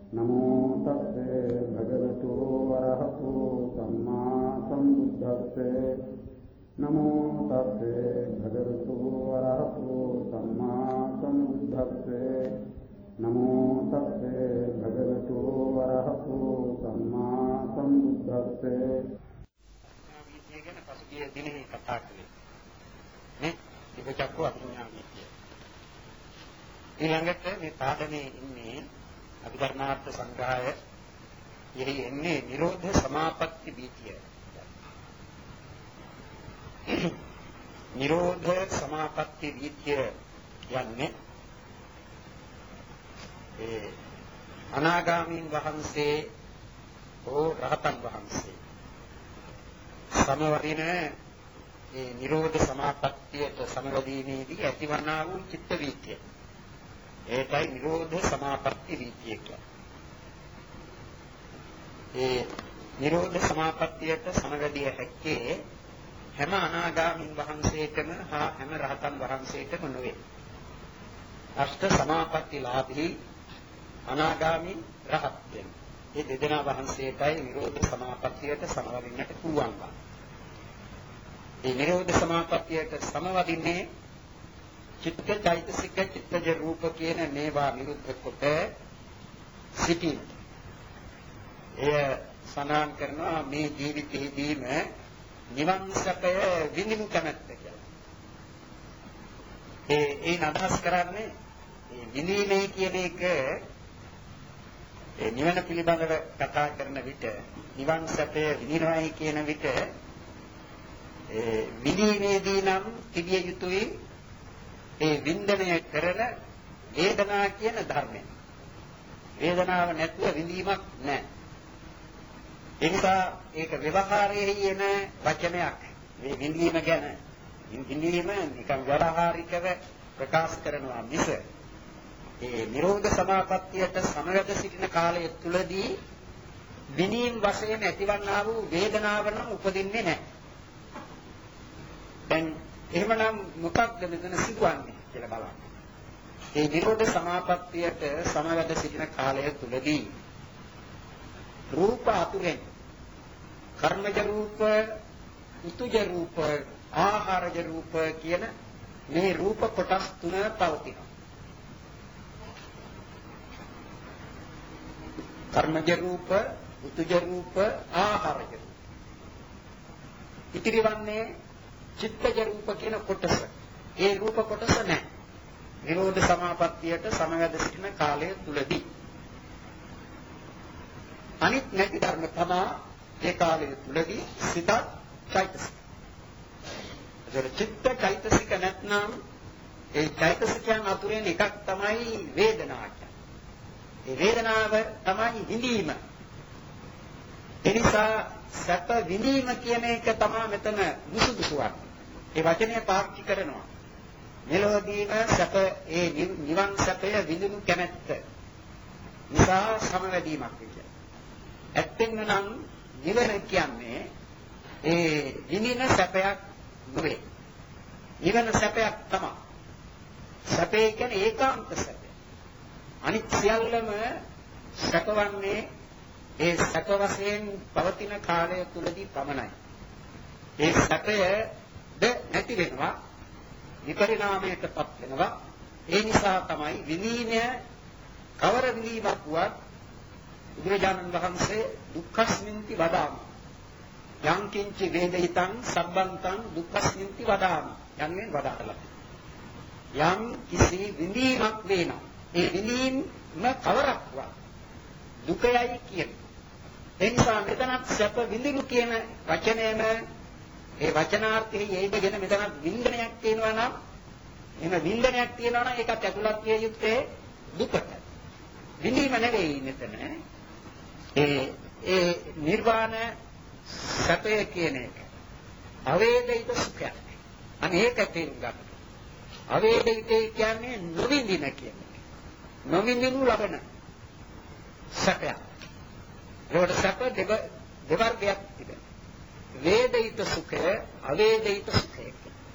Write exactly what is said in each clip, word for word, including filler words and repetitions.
नमो तस्से भगवतो अरहतो सम्मा सम्बुद्धस्से नमो तस्से भगवतो अरहतो सम्मा सम्बुद्धस्से नमो तस्से भगवतो अरहतो सम्मा सम्बुद्धस्से කියන පසුගිය දිනෙහි කතා කළේ නේ ඉබචක්කෝ අභිඥානීය ඊළඟට මේ පාඩමේ ඉන්නේ අභිධර්මාර්ථ සංග්‍රහය යෙහි එන්නේ නිරෝධ සමාපatti බීතිය නිරෝධ සමාපatti බීතිය යන්නේ ඒ අනාගාමීන් වහන්සේ හෝ රහතන් වහන්සේ සමවදින ඒ නිරෝධ සමාපත්තියට සමවදීමේදී ඇතිවන්නා වූ චිත්ත වීතිය. ඒකයි නිරෝධ සමාපatti වීතිය කියන්නේ. ඒ නිරෝධ සමාපත්තියට සමවදිය හැක්කේ හැම අනාගාමීන් වහන්සේටම හා හැම රහතන් වහන්සේටම නොවේ. අෂ්ට සමාපත්තිලාභී අනාගාමී රහත්යන්. මේ දෙදෙනා වහන්සේටයි නිරෝධ සමාපත්තියට සමවදින්නට පුළුවන්. මේ නිරෝධ සමාපත්තියට සමවදින්නේ චිත්ත චෛතසික චිත්තජ රූප කියන මේවා නිරුද්ධ කොට සිටින්. එය සනාන් කරනවා මේ ජීවිතයේදීම නිවන් සැපය විඳිනු කැමැත්ත කියලා. ඒ ඒ අදහස් කරන්නේ මේ විඳීමේ කියන එක ඒ නිවන පිළිබඳව කතා කරන විට නිවන් සැපය විඳිනවායි කියන විට ඒ විඳීමේදී නම් තිබිය යුතුයි ඒ වින්දනය කරන වේදනා කියන ධර්මය. වේදනාව නැතුව විඳීමක් නැහැ. ඒ නිසා ඒක ව්‍යවහාරයේ එන වචනයක්. මේ විඳීම ගැන විඳීම නිකන් ව්‍යවහාරිකව ප්‍රකාශ කරනවා මිස ඒ නිරෝධ සමාපත්තියට සමවැද සිටින කාලය තුලදී විනීම් වශයෙන් ඇතිවන්නා වූ වේදනාව නම් උපදින්නේ නැහැ. දැන් එහෙමනම් මොකක්ද මෙතන සිදුවන්නේ කියලා බලන්න. මේ නිරෝධ සමාපත්තියට සමවැද සිටින කාලය තුලදී රූප අතුරෙන් කර්මජ රූප, උතුජ රූප, ආහාරජ රූප කියන මේ රූප කොටස් තුන පවතිනවා. කර්මජ රූප, උතුජ රූප, ආහාරජ රූප. ඉතිරිවන්නේ චිත්තජ රූප කියන කොටස. ඒ රූප කොටස නැහැ. නිරෝධ සමාපත්තියට සමවැද සිටින කාලය තුලදී. අනිත් නැති ධර්ම තමයි ඒ කාලය තුලදී සිත චෛතසික. ඒතර චිත්ත චෛතසික නැත්නම් ඒ චෛතසිකයන් අතුරෙන් එකක් තමයි වේදනාව. ඒ වේදනාව තමයි විඳීම. එනිසා සැප විඳීම කියන එක තමයි මෙතන මුසුදුසුවක්. ඒ වචනය පාවිච්චි කරනවා. මෙලොවදීම සැප ඒ නිවන් සැපය විඳිනු කැමැත්ත. නිසා සමවැදීමක් විදියට. ඇත්තෙන්ම නම් නිවන කියන්නේ ඒ විඳින සැපයක් නෙවෙයි. නිවන සැපයක් තමයි. සැපේ කියන්නේ ඒකාන්ත සැප. අනිත් සියල්ලම සැපවන්නේ ඒ සැප වශයෙන් පවතින කාලය තුලදී පමණයි. ඒ සැපයද නැති වෙනවා, විපරිණාමයටපත් වෙනවා. ඒ නිසා තමයි විනීමය කවර විනීමක් වුවත් බුදුරජාණන් වහන්සේ දුක්ඛස්මින්ති වදාමි. යං කිංචි වේදිතං සබ්බන්තං දුක්ඛස්මින්ති වදාමි. යන්නේ වදාලා. යම් කිසි විනීමක් වෙනවා. ඒ විනීම කවරක් වත් දුකයයි කියන්නේ. ඒ නිසා මෙතනත් සැප විඳිනු කියන වචනයම ඒ වචනාර්ථයේ යෙදගෙන මෙතනත් වින්දනයක් තියෙනවා නම් එහෙම වින්දනයක් තියෙනවා නම් ඒකත් ඇතුළත් විය යුත්තේ දුකට. විඳීම නෙවෙයි මෙතන. ඒ ඒ නිර්වාණ සැපය කියන එක. අවේදිත සුඛය. අනේක තේරුම් ගන්න. අවේදිත කියන්නේ නොවිඳින කියන එක. නොවිඳිනු ලබන සැපය. ඒකට සැප දෙවර්ගයක් තිබෙනවා. වේදිත සුඛය, අවේදිත සුඛය.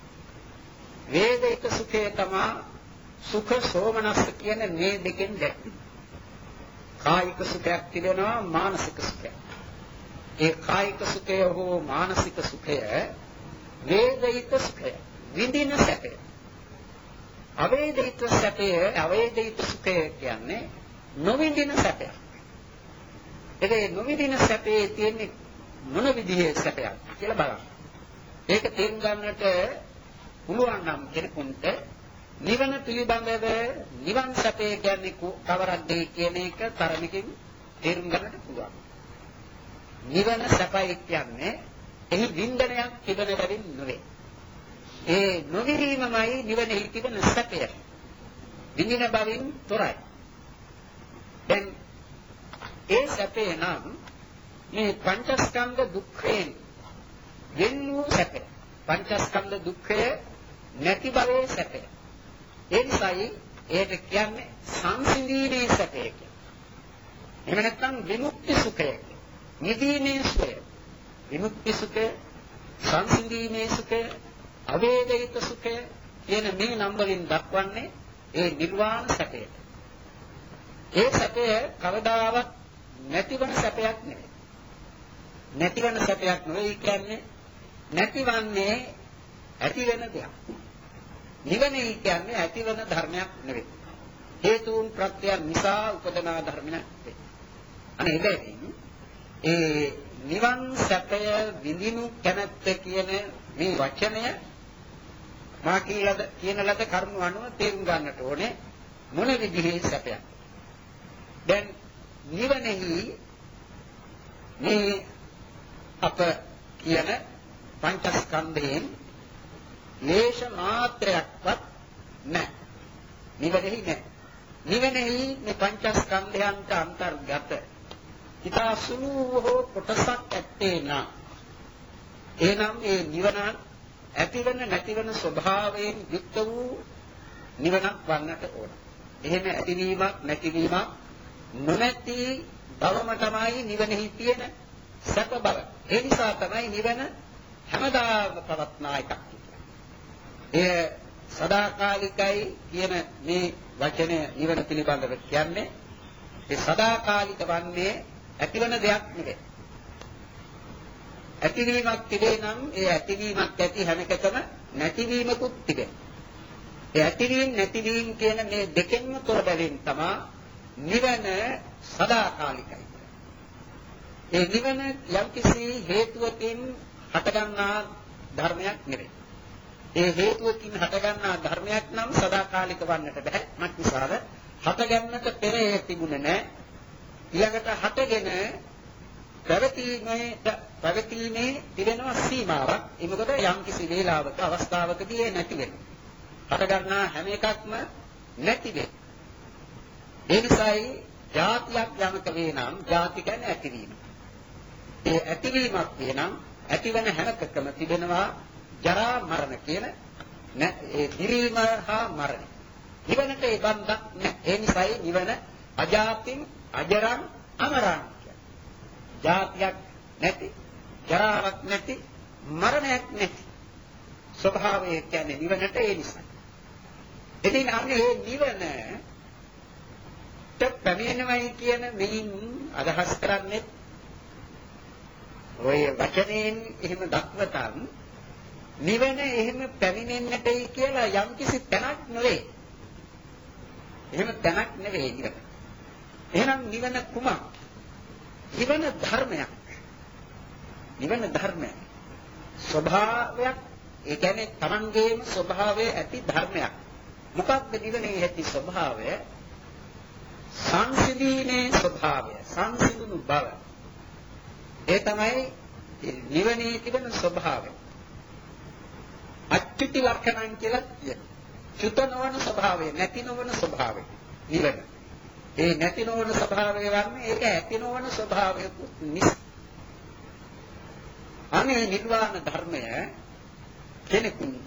වේදිත සුඛය තමයි සුඛ සෝමනස්ස කියන මේ දෙකෙන් දැක්වෙන්නේ. කායික සුඛයක් තිබෙනවා මානසික සුඛයක්. ඒ කායික සුඛය හෝ මානසික සුඛය වේදිත සුඛය, විඳින සැපය. අවේදිත සැපය, අවේදිත සුඛය කියන්නේ නොවිඳින සැපයක්. ඒ නොවිඳින සැපේ තියෙන්නේ මොන විදිහේ සැපයක් කියලා බලන්න. ඒක තේරුම් ගන්නට පුළුවන් නම් කෙනෙකුට නිවන පිළිබඳව නිවන් සැපේ කියන්නේ කවරක්ද කියන එක තරමකින් තේරුම් ගන්නට පුළුවන්. නිවන සැපයි කියන්නේ එහි වින්දනයක් තිබෙන බැවින් නෙවේ. ඒ නොවිරීමමයි නිවනෙහි තිබෙන සැපය. විඳින බවින් තොරයි. දැන් ඒ සැපේ නම් මේ පංචස්කන්ධ දුක්ඛයෙන් වෙන් වූ සැපය. පංචස්කන්ධ දුක්ඛය නැති බවේ සැපය. ඒ නිසායි ඒකට කියන්නේ සංසිඳීමේ සැපය කියලා. එහෙම නැත්නම් විමුක්ති සුඛය. නිදීමේ සුඛය. විමුක්ති සුඛය, සංසිඳීමේ සුඛය, අවේදිත සුඛය කියන මේ නම් වලින් දක්වන්නේ ඒ නිර්වාණ සැපය. ඒ සැපය කවදාවත් නැතිවන සැපයක් නෙවෙයි. නැතිවන සැපයක් නෙවෙයි කියන්නේ නැතිවන්නේ ඇති වෙන දෙයක්. නිවනේ කියන්නේ ඇතිවන ධර්මයක් නෙවෙයි. හේතුන් ප්‍රත්‍යයන් නිසා උපදනා ධර්මයක් නෙවෙයි. අනේ එබැවින් ඒ නිවන් සැපය විඳිනු කැමැත්ත කියන මේ වචනය මා කියලාද කියන ලද කරුණු අනුව තේරුම් ගන්නට ඕනේ මොන විදිහේ සැපයක්. දැන් නිවනෙහි මේ අප කියන පංචස්කන්ධයෙන් ලේෂ මාත්‍රයක්වත් නැහැ. නිවනෙහි නැහැ. නිවනෙහි මේ පංචස්කන්ධයන්ට අන්තර්ගත ඉතා සුළු හෝ කොටසක් ඇත්තේ නා. එනම් ඒ නිවන ඇතිවන නැතිවන ස්වභාවයෙන් යුක්ත වූ නිවනක් වන්නට ඕන. එහෙම ඇතිවීමක් නැතිවීමක් නොමැති බවම තමයි නිවනෙහි තියෙන සැප බව. ඒ නිසා තමයි නිවන හැමදාම පවත්නා එකක්. ඒ සදාකාලිකයි කියන මේ වචනය නිවන පිළිබඳව කියන්නේ ඒ සදාකාලික වන්නේ ඇතිවන දෙයක් නෙවෙයි. ඇතිවීමක් තිබේ නම් ඒ ඇතිවීමක් ඇති හැම එකතම නැතිවීමකුත් තිබේ. ඒ ඇතිවීම නැතිවීම කියන මේ දෙකෙන්ම තොර බැවින් තමයි නිවන සදාකාලිකයි. ඒ නිවන යම්කිසි හේතුවකින් හටගන්නා ධර්මයක් නෙවෙයි. ඒ හේතුවකින් හටගන්නා ධර්මයක් නම් සදාකාලික වන්නට බෑ. මත් නිසාද හටගන්නට පෙර ඒ තිබුණේ නැහැ. ඊළඟට හටගෙන පැවතීමේ පැවතීමේ තිබෙනවා සීමාවක්. ඒ මොකද යම්කිසි වේලාවක අවස්ථාවකදී ඒ නැති වෙනවා. හටගන්නා හැම එකක්ම නැති වෙනවා. ඒ නිසායි ජාතියක් යමක වේ නම් ජාති කියන්නේ ඇතිවීම. ඒ ඇතිවීමක් වේ නම් ඇතිවන හැම එකකම තිබෙනවා ජරා මරණ කියන ඒ දිරීම හා මරණ. නිවනට ඒ බන්ධක් නැහැ. ඒ නිසායි නිවන අජාතින් අජරං අමරං කියන්නේ. ජාතියක් නැති, ජරාවක් නැති, මරණයක් නැති ස්වභාවය කියන්නේ නිවනට ඒ නිසා. ඉතින් අපි මේ නිවන පැමිණෙනවයි කියන මෙයින් අදහස් කරන්නේ ඔය වචනයෙන් එහෙම දක්වතම් නිවන එහෙම පැමිණෙන්නටයි කියලා යම්කිසි තැනක් නෙවෙයි. එහෙම තැනක් නෙවෙයි නිවන. එහෙනම් නිවන කුමක්? නිවන ධර්මයක්. නිවන ධර්මයක්. ස්වභාවයක්. ඒ කියන්නේ තමන්ගේම ස්වභාවය ඇති ධර්මයක්. මොකක්ද නිවනේ ඇති ස්වභාවය? සංසිඳීමේ ස්වභාවය, සංසිඳුණු බව. ඒ තමයි නිවනේ තිබෙන ස්වභාවය. අච්චුති ලක්ෂණන් කියලා කියනවා. චුත නොවන ස්වභාවය, නැති නොවන ස්වභාවය. නිවන. ඒ නැති නොවන ස්වභාවය වන්නේ ඒක ඇති නොවන ස්වභාවයකුත් නිසා. අනේ නිර්වාණ ධර්මය කෙනෙකුට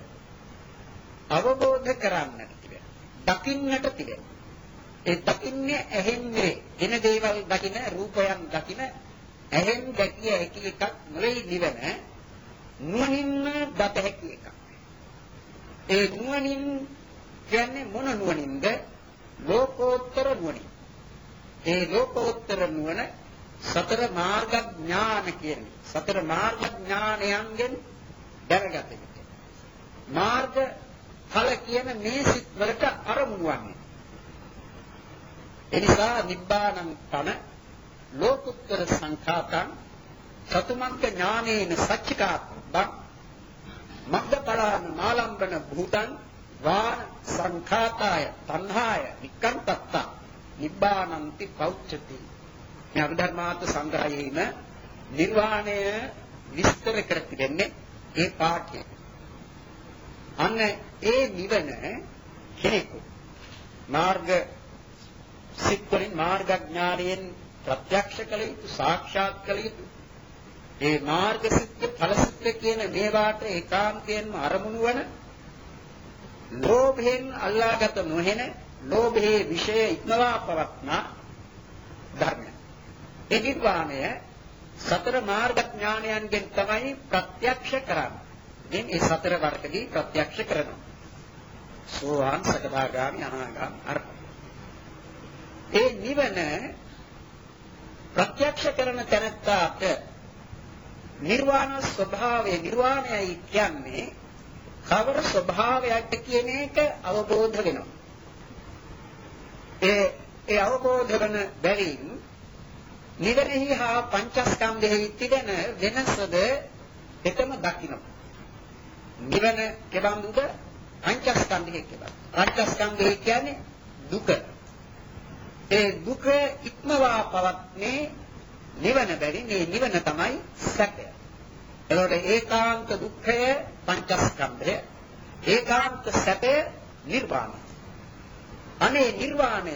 අවබෝධ කරගන්නට තිබෙන. දකින්නට තිබෙන. ඒ දකින්නේ ඇහෙන්නේ එන දේවල් දකින රූපයන් දකින ඇහෙන් දැකිය හැකි එකක් නෙවෙයි නිවන. නුවණින්ම දත හැකි එකක්. ඒ නුවණින් කියන්නේ මොන නුවණින්ද? ලෝකෝත්තර නුවණින්. ඒ ලෝකෝත්තර නුවණ සතර මාර්ග ඥාන කියන්නේ. සතර මාර්ග ඥානයන්ගෙන් දැනගත යුතුයි. මාර්ග ඵල කියන මේ සිත් වලට අරමුණු වන්නේ. එනිසා නිබ්බානං තන ලෝකුත්තර සංඛාතං සතුමන්ත ඥානේන සච්චිකාත්මං මග්ගඵලාන මාලම්බන භූතං වාන සංඛාතාය තණ්හාය වික්ඛන්තත්ත නිබ්බානන්ති පෞච්ඡති. මේ අභිධර්මාර්ථ සංග්‍රහයේම නිර්වාණය විස්තර කර තිබෙන්නේ ඒ පාඨය. අන්න ඒ නිවන කෙනෙකු මාර්ග සිත් වලින් මාර්ග ඥානයෙන් ප්‍රත්‍යක්ෂ කළ යුතු සාක්ෂාත් කළ යුතු ඒ මාර්ග සිත් ඵල සිත් කියන මේවාට ඒකාන්තයෙන්ම අරමුණු වන ලෝභයෙන් අල්ලාගත නොහෙන ලෝභයේ විෂය ඉක්මවා පවත්නා ධර්මය. ඒ නිර්වාණය සතර මාර්ග ඥානයන්ගෙන් තමයි ප්‍රත්‍යක්ෂ කරන්නේ. දැන් ඒ සතර වර්ගදී ප්‍රත්‍යක්ෂ කරනවා. සෝවාන් සකදාගාමි අනාගාමි අරහත්. ඒ නිවන ප්‍රත්‍යක්ෂ කරන තැනට නිර්වාණ ස්වභාවය නිර්වාණයයි කියන්නේ කවර ස්වභාවයක්ද කියන එක අවබෝධ වෙනවා. ඒ ඒ අවබෝධ වන බැවින් නිවනෙහි හා පංචස්කන්ධෙහි තිබෙන වෙනසද එකම දකින්න. නිවන කෙබඳුද පංචස්කන්ධෙහි කෙබඳු. පංචස්කන්ධෙහි කියන්නේ දුක. ඒ දුක ඉක්මවා පවත්නේ නිවන බැරි මේ නිවන තමයි සැපය. එතකොට ඒකාන්ත දුක්ඛය පංචස්කන්ධය ඒකාන්ත සැපය නිර්වාණය. අනේ නිර්වාණය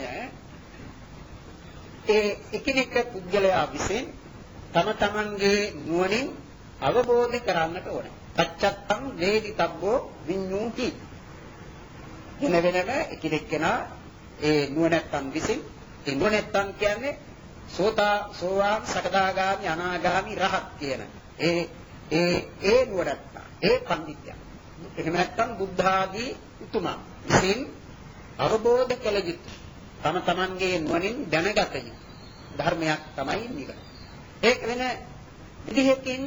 ඒ එකිනෙක පුද්ගලයා විසින් තම තමන්ගේ නුවණින් අවබෝධ කරගන්නට ඕනේ. පච්චත්තං වේදිතබ්බෝ විඤ්ඤූති. වෙන වෙනම එකිනෙක කෙනා ඒ නුවණැත්තන් විසින් ඒ නුවණැත්තන් කියන්නේ සෝතා සෝවාන් සකදාගාමි අනාගාමි රහත් කියන ඒ ඒ ඒ නුවණැත්තා ඒ පඬිතුයා. එහෙම නැත්නම් බුද්ධ ආදී උතුමන් විසින් අවබෝධ කළ යුතු තම තමන්ගේ නුවණින් දැනගත යුතු ධර්මයක් තමයි නිවන. ඒක වෙන විදිහකින්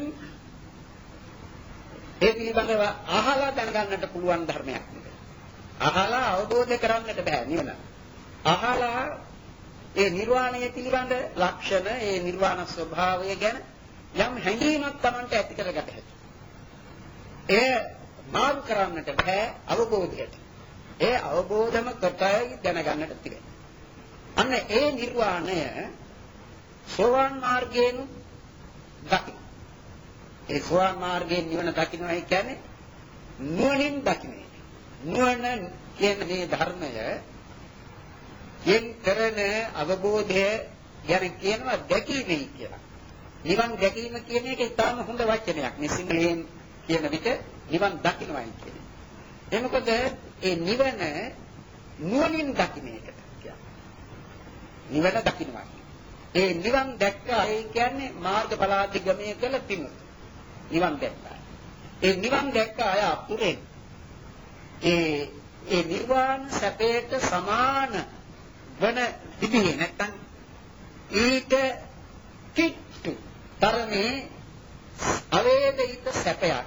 ඒ පිළිබඳව අහලා දැනගන්නට පුළුවන් ධර්මයක් නෙවෙයි. අහලා අවබෝධ කරගන්නට බෑ නිවන. අහලා ඒ නිර්වාණය පිළිබඳ ලක්ෂණ ඒ නිර්වාණ ස්වභාවය ගැන යම් හැඟීමක් Tamanට ඇති කරගත හැකියි. ඒ මාරු කරන්නට බෑ අවබෝධයට. ඒ අවබෝධම කොටයි දැනගන්නට තිබෙනවා. අන්න ඒ නිර්වාණය සෝවාන් මාර්ගයෙන් දකින්න. ඒ සෝවාන් මාර්ගයෙන් නිවන දකින්නයි කියන්නේ නුවණින් දකින්න. නුවණ කියන මේ ධර්මය යෙන් කරන අවබෝධය ගැන කියනවා දැකීමයි කියලා. නිවන් දැකීම කියන එක ඉතාම හොඳ වචනයක්. මේ සිංහලෙන් කියන විට නිවන් දකින්නයි කියන්නේ. ඒ මොකද ඒ නිවන නුවණින් දකින්න එකට කියන්නේ. නිවන දකින්නවා. ඒ නිවන් දැක්කා ඒ කියන්නේ මාර්ගඵලාදිගමනය කළ පිණිස. නිවන් දැක්කා. ඒ නිවන් දැක්ක අය අතුරෙන් ඒ ඒ නිර්වාණ සැපයට සමාන වන විදිහේ නැත්තම් ඊට කිට්ටු තරමේ අවේදිත සැපයක්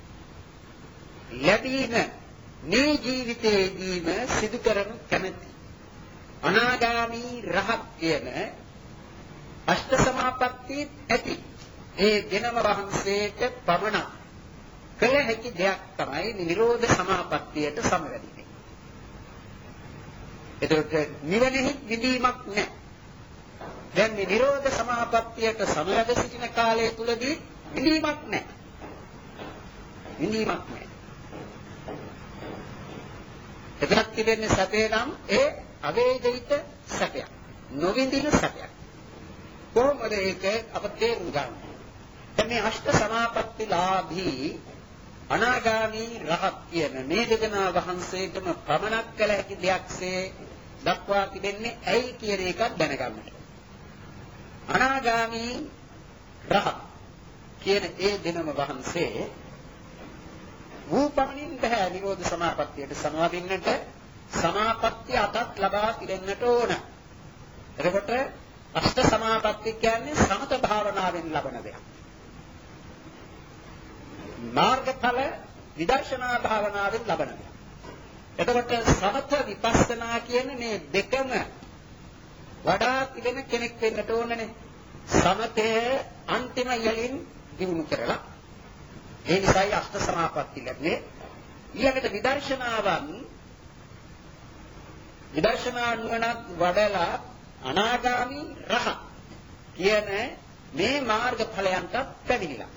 ලැබීම මේ ජීවිතයේදීම සිදු කරනු කැමැති අනාගාමී රහත් කියන අෂ්ට සමාපatti ඇති ඒ දෙනම වහන්සේට පමණ කළ හැකි දෙයක් තමයි නිරෝධ සමාපත්තියට සමවැදීම. එතකොට නිවනෙහි විදීමක් නැහැ. දැන් මේ නිරෝධ සමාපත්තියට සමවැද සිටින කාලය තුලදී විදීමක් නැහැ. විදීමක් නැහැ. එතනක් තිබෙන්නේ සැපේ නම් ඒ අවේදිත සැපයක්. නොවිඳින සැපයක්. කොහොමද ඒක අප තේරුම් ගන්න? මේ අෂ්ට සමාපත්තිලාභී අනාගාමී රහත් කියන මේ දෙදෙනා වහන්සේටම පමණක් කළ හැකි දෙයක්සේ දක්වා තිබෙන්නේ ඇයි කියන එක දැනගන්නට. අනාගාමී රහත් කියන ඒ දෙනම වහන්සේ වූපමණින් බෑ නිරෝධ සමාපත්තියට සමවදින්නට සමාපත්තිය අතත් ලබා පිරෙන්නට ඕන. එතකොට අෂ්ට සමාපatti කියන්නේ සමත භාවනාවෙන් ලබන දෙයක්. මාර්ගඵල විදර්ශනා භාවනාවෙන් ලබන දෙයක්. එතකොට සමත විපස්සනා කියන මේ දෙකම වඩා තිබෙන කෙනෙක් වෙන්නට ඕනනේ. සමතේ අන්තිම යලින් දිනු කරලා ඒ නිසායි අෂ්ට සමාපatti ලැබෙන්නේ. ඊළඟට විදර්ශනාවන් විදර්ශනා නුවණක් වඩලා අනාගාමී රහ කියන මේ මාර්ග ඵලයන්ට පැමිණිලා.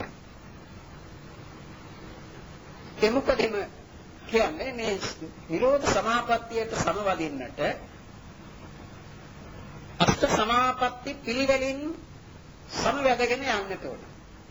එමුකදෙම කියන්නේ මේ නිරෝධ සමාපත්තියට සමවදින්නට අෂ්ට සමාපatti පිළිවෙලින් සමවැදගෙන යන්නට ඕන.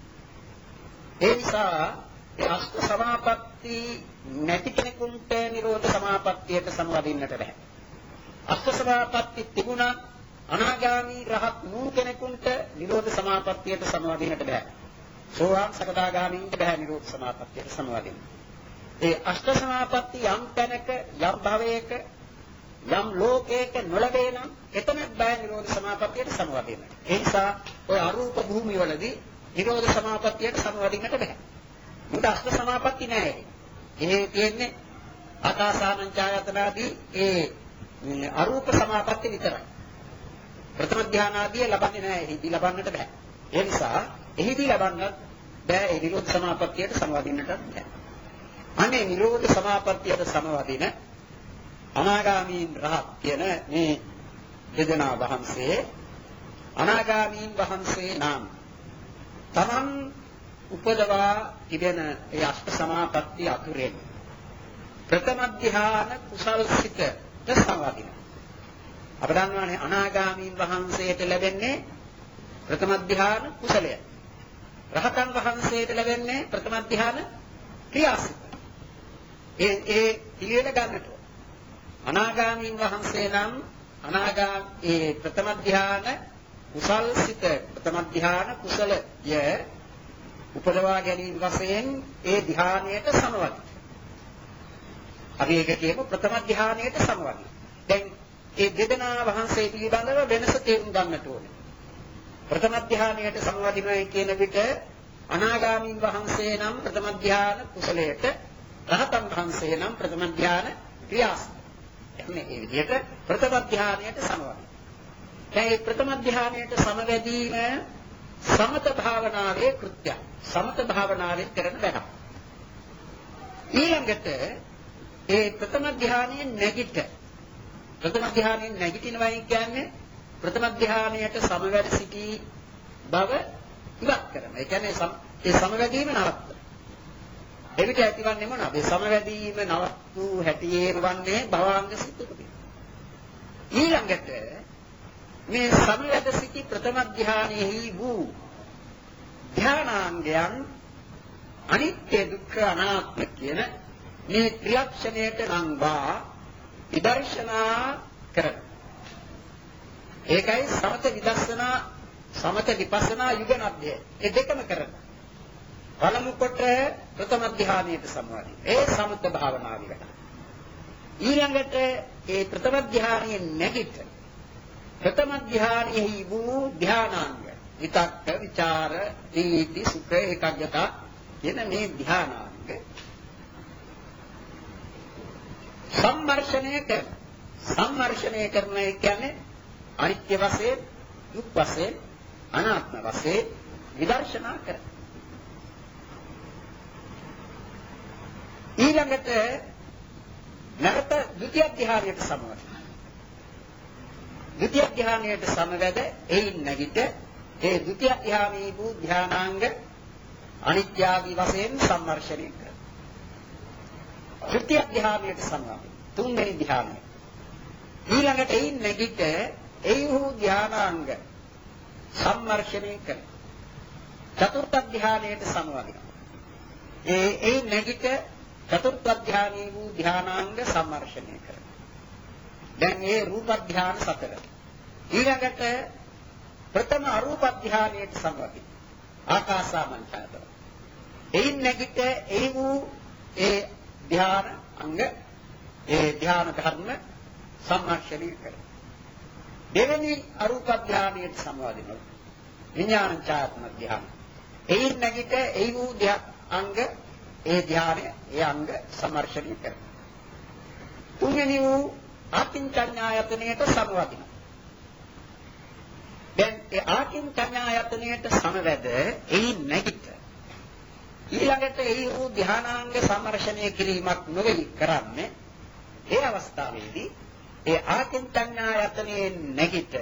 ඒ නිසා ඒ අෂ්ට සමාපatti නැති කෙනෙකුට නිරෝධ සමාපත්තියට සමවදින්නට බැහැ. අෂ්ට සමාපatti තිබුණා අනාගාමී රහත් වූ කෙනෙකුට නිරෝධ සමාපත්තියට සමවදින්නට බැහැ. සෝවාන් සකදාගාමීන්ට බැහැ නිරෝධ සමාපත්තියට සමවදින්න. ඒ අෂ්ට සමාපatti යම් තැනක යම් භවයක යම් ලෝකයක නොලැබේ නම් එතන බය නිරෝධ සමාපත්තියට සමවදින්න. ඒ නිසා ඔය අරූප භූමියවලදී නිරෝධ සමාපත්තියට සමවදින්නට බැහැ. මොකද අෂ්ට සමාපatti නැහැ. ඒ තියෙන්නේ ආකාසානං ඡායතනාදී ඒ අරූප සමාපatti විතරයි. ප්‍රථම ධානාදී ලබන්නේ නැහැ. එහිදී ලබන්නට බෑ. ඒ නිසා එහිදී ලබන්නත් බෑ. ඒ නිරෝධ සමාපත්තියට සමවදින්නට බෑ. අනේ නිරෝධ සමාපත්තියට සමවදින අනාගාමීන් රහත් කියන මේ දෙදෙනා වහන්සේ අනාගාමීන් වහන්සේ නම් තමන් උපදවා තිබෙන ඒ අෂ්ට සමාපatti අතුරෙන් ප්‍රථම ධ්‍යාන කුසල්සිත සමවදින. අප දන්නවානේ අනාගාමීන් වහන්සේට ලැබෙන්නේ ප්‍රථම ධ්‍යාන කුසලය. රහතන් වහන්සේට ලැබෙන්නේ ප්‍රථම ධ්‍යාන ක්‍රියාසිත. ඒ ඒ පිළිවෙල ගන්නට ඕන. අනාගාමීන් වහන්සේ නම් අනාගා ඒ ප්‍රථම ධ්‍යාන කුසල්සිත ප්‍රථම ධ්‍යාන කුසලය උපදවා ගැනීම වශයෙන් ඒ ධ්‍යානයට සමවදින. අපි ඒක කියමු ප්‍රථම ධ්‍යානයට සමවදින. දැන් ඒ දෙදෙනා වහන්සේ පිළිබඳව වෙනස තේරුම් ගන්නට ඕනේ. ප්‍රථම ධ්‍යානයට සමවදිනයි කියන විට අනාගාමීන් වහන්සේ නම් ප්‍රථම ධ්‍යාන කුසලයට රහතන් වහන්සේ නම් ප්‍රථම ධ්‍යාන ක්‍රියාස. එන්නේ ඒ විදිහට ප්‍රථම ධ්‍යානයට සමවදින. දැන් මේ ප්‍රථම ධ්‍යානයට සමවැදීම සමත භාවනාවේ කෘත්‍යය. සමත භාවනාවේ කරන වැඩක්. ඊළඟට ඒ ප්‍රථම ධ්‍යානයේ නැගිට ප්‍රථම ධ්‍යානයේ නැගිටිනවයි කියන්නේ ප්‍රථම ධ්‍යානයට සමවැද සිටි බව ඉවත් කරනවා. ඒ කියන්නේ ඒ සමවැදීම නවත්තන. එවිට ඇතිවන්නේ මොනවාද? ඒ සමවැදීම නවත්තු හැටියේ වන්නේ භවාංග සිතුකුයි. ඊළඟට මේ සමවැද සිටි ප්‍රථම ධ්‍යානයේහි වූ ධ්‍යානාංගයන් අනිත්‍ය දුක්ඛ අනාත්ම කියන මේ ත්‍රිලක්ෂණයට නංවා විදර්ශනා කරන. ඒකයි සමත විදර්ශනා සමත විපස්සනා යුගනබ්දය. ඒ දෙකම කරන. පළමු කොට ප්‍රථම ධ්‍යානයට සමවදින. ඒ සමත භාවනාවේ වැඩ. ඊළඟට ඒ ප්‍රථම ධ්‍යානයේ නැගිට ප්‍රථම ධ්‍යානයෙහි වූ ධ්‍යානාංග විතක්ක විචාර දීති සුඛ ඒකාග්‍රතා කියන මේ ධ්‍යානාංග සම්මර්ෂණය කරන. සම්මර්ෂණය කරන කියන්නේ අනිත්‍ය වශයෙන් දුක් වශයෙන් අනාත්ම වශයෙන් විදර්ශනා කරන. ඊළඟට නැවත ද්විතිය ධ්‍යානයට සමවදින. ද්විතිය ධ්‍යානයට සමවැද එයින් නැගිට ඒ ද්විතිය ධ්‍යානී වූ ධ්‍යානාංග අනිත්‍ය ආදී වශයෙන් සම්මර්ෂණය කරන. තෘතිය ධ්‍යානයට සමවදින. තුන්වෙනි ධ්‍යානය. ඊළඟට එයින් නැගිට ඒ වූ ධ්‍යානාංග සම්මර්ෂණය කරන. චතුර්ථ ධ්‍යානයට සමවදින. ඒ එයින් නැගිට චතුර්ථ ධ්‍යානී වූ ධ්‍යානාංග සම්මර්ෂණය කරන. දැන් මේ රූප ධ්‍යාන සතර. ඊළඟට ප්‍රථම අරූප ධ්‍යානයට සමවදින. ආකාසාමංචායතන. එයින් නැගිට ඒ වූ ඒ ධ්‍යාන අංග ඒ ධ්‍යාන ධර්ම සම්මර්ෂණය කරන. දෙවෙනි අරූප ධානයට සමවදිනවා. විඥාන ඡායතන ධානය. එයින් නැගිට ඒ වූ අංග ඒ ධානය ඒ අංග සමර්ෂණය කරනවා. තුන්වෙනි වූ ආකින්චඤ්ඤායතනයට සමවදිනවා. දැන් ඒ ආකින්චඤ්ඤායතනයට සමවැද එයින් නැගිට ඊළඟට ඒ වූ ධානාංග සමර්ෂණය කිරීමක් නොවේවි කරන්නේ ඒ අවස්ථාවේදී ඒ ආකින්චඤ්ඤායතනයේ නැගිට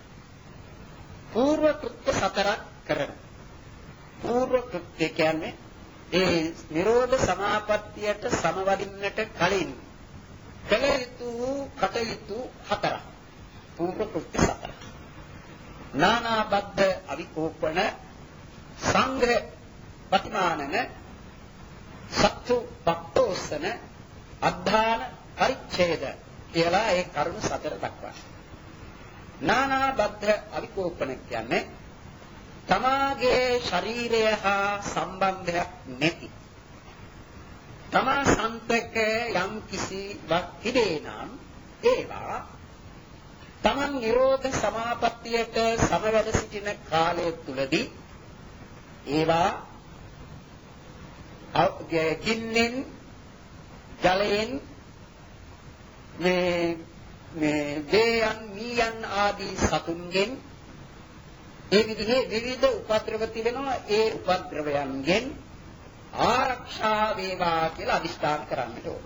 పూర్ව කෘත්‍ය සතරක් කරන పూర్ව කෘත්‍ය කියන්නේ ඒ නිරෝධ සමාපත්තියට සමවදින්නට කලින් කළ යුතු කටයුතු හතරක් పూర్ව කෘත්‍ය සතරක් නානාබද්ධ අවිකෝපන සංඝ පටිමානන සත්තු පක්තෝසන අද්ධාන පරිච්ඡේද කියලා ඒ කරුණු සතර දක්වනවා. නානාබද්ධ අවිකෝපන කියන්නේ තමාගේ ශරීරය හා සම්බන්ධයක් නැති තමා සන්තක යම් කිසිවක් තිබේ නම් ඒවා තමන් නිරෝධ සමාපත්තියට සමවැද සිටින කාලය තුලදී ඒවා ගින්නෙන් ජලයෙන් මේ මේ දේයන් මීයන් ආදී සතුන්ගෙන් ඒ විදිහේ විවිධ උපද්‍රව තිබෙනවා. ඒ උපද්‍රවයන්ගෙන් ආරක්ෂා වේවා කියලා අදිෂ්ඨාන කරන්නට ඕන.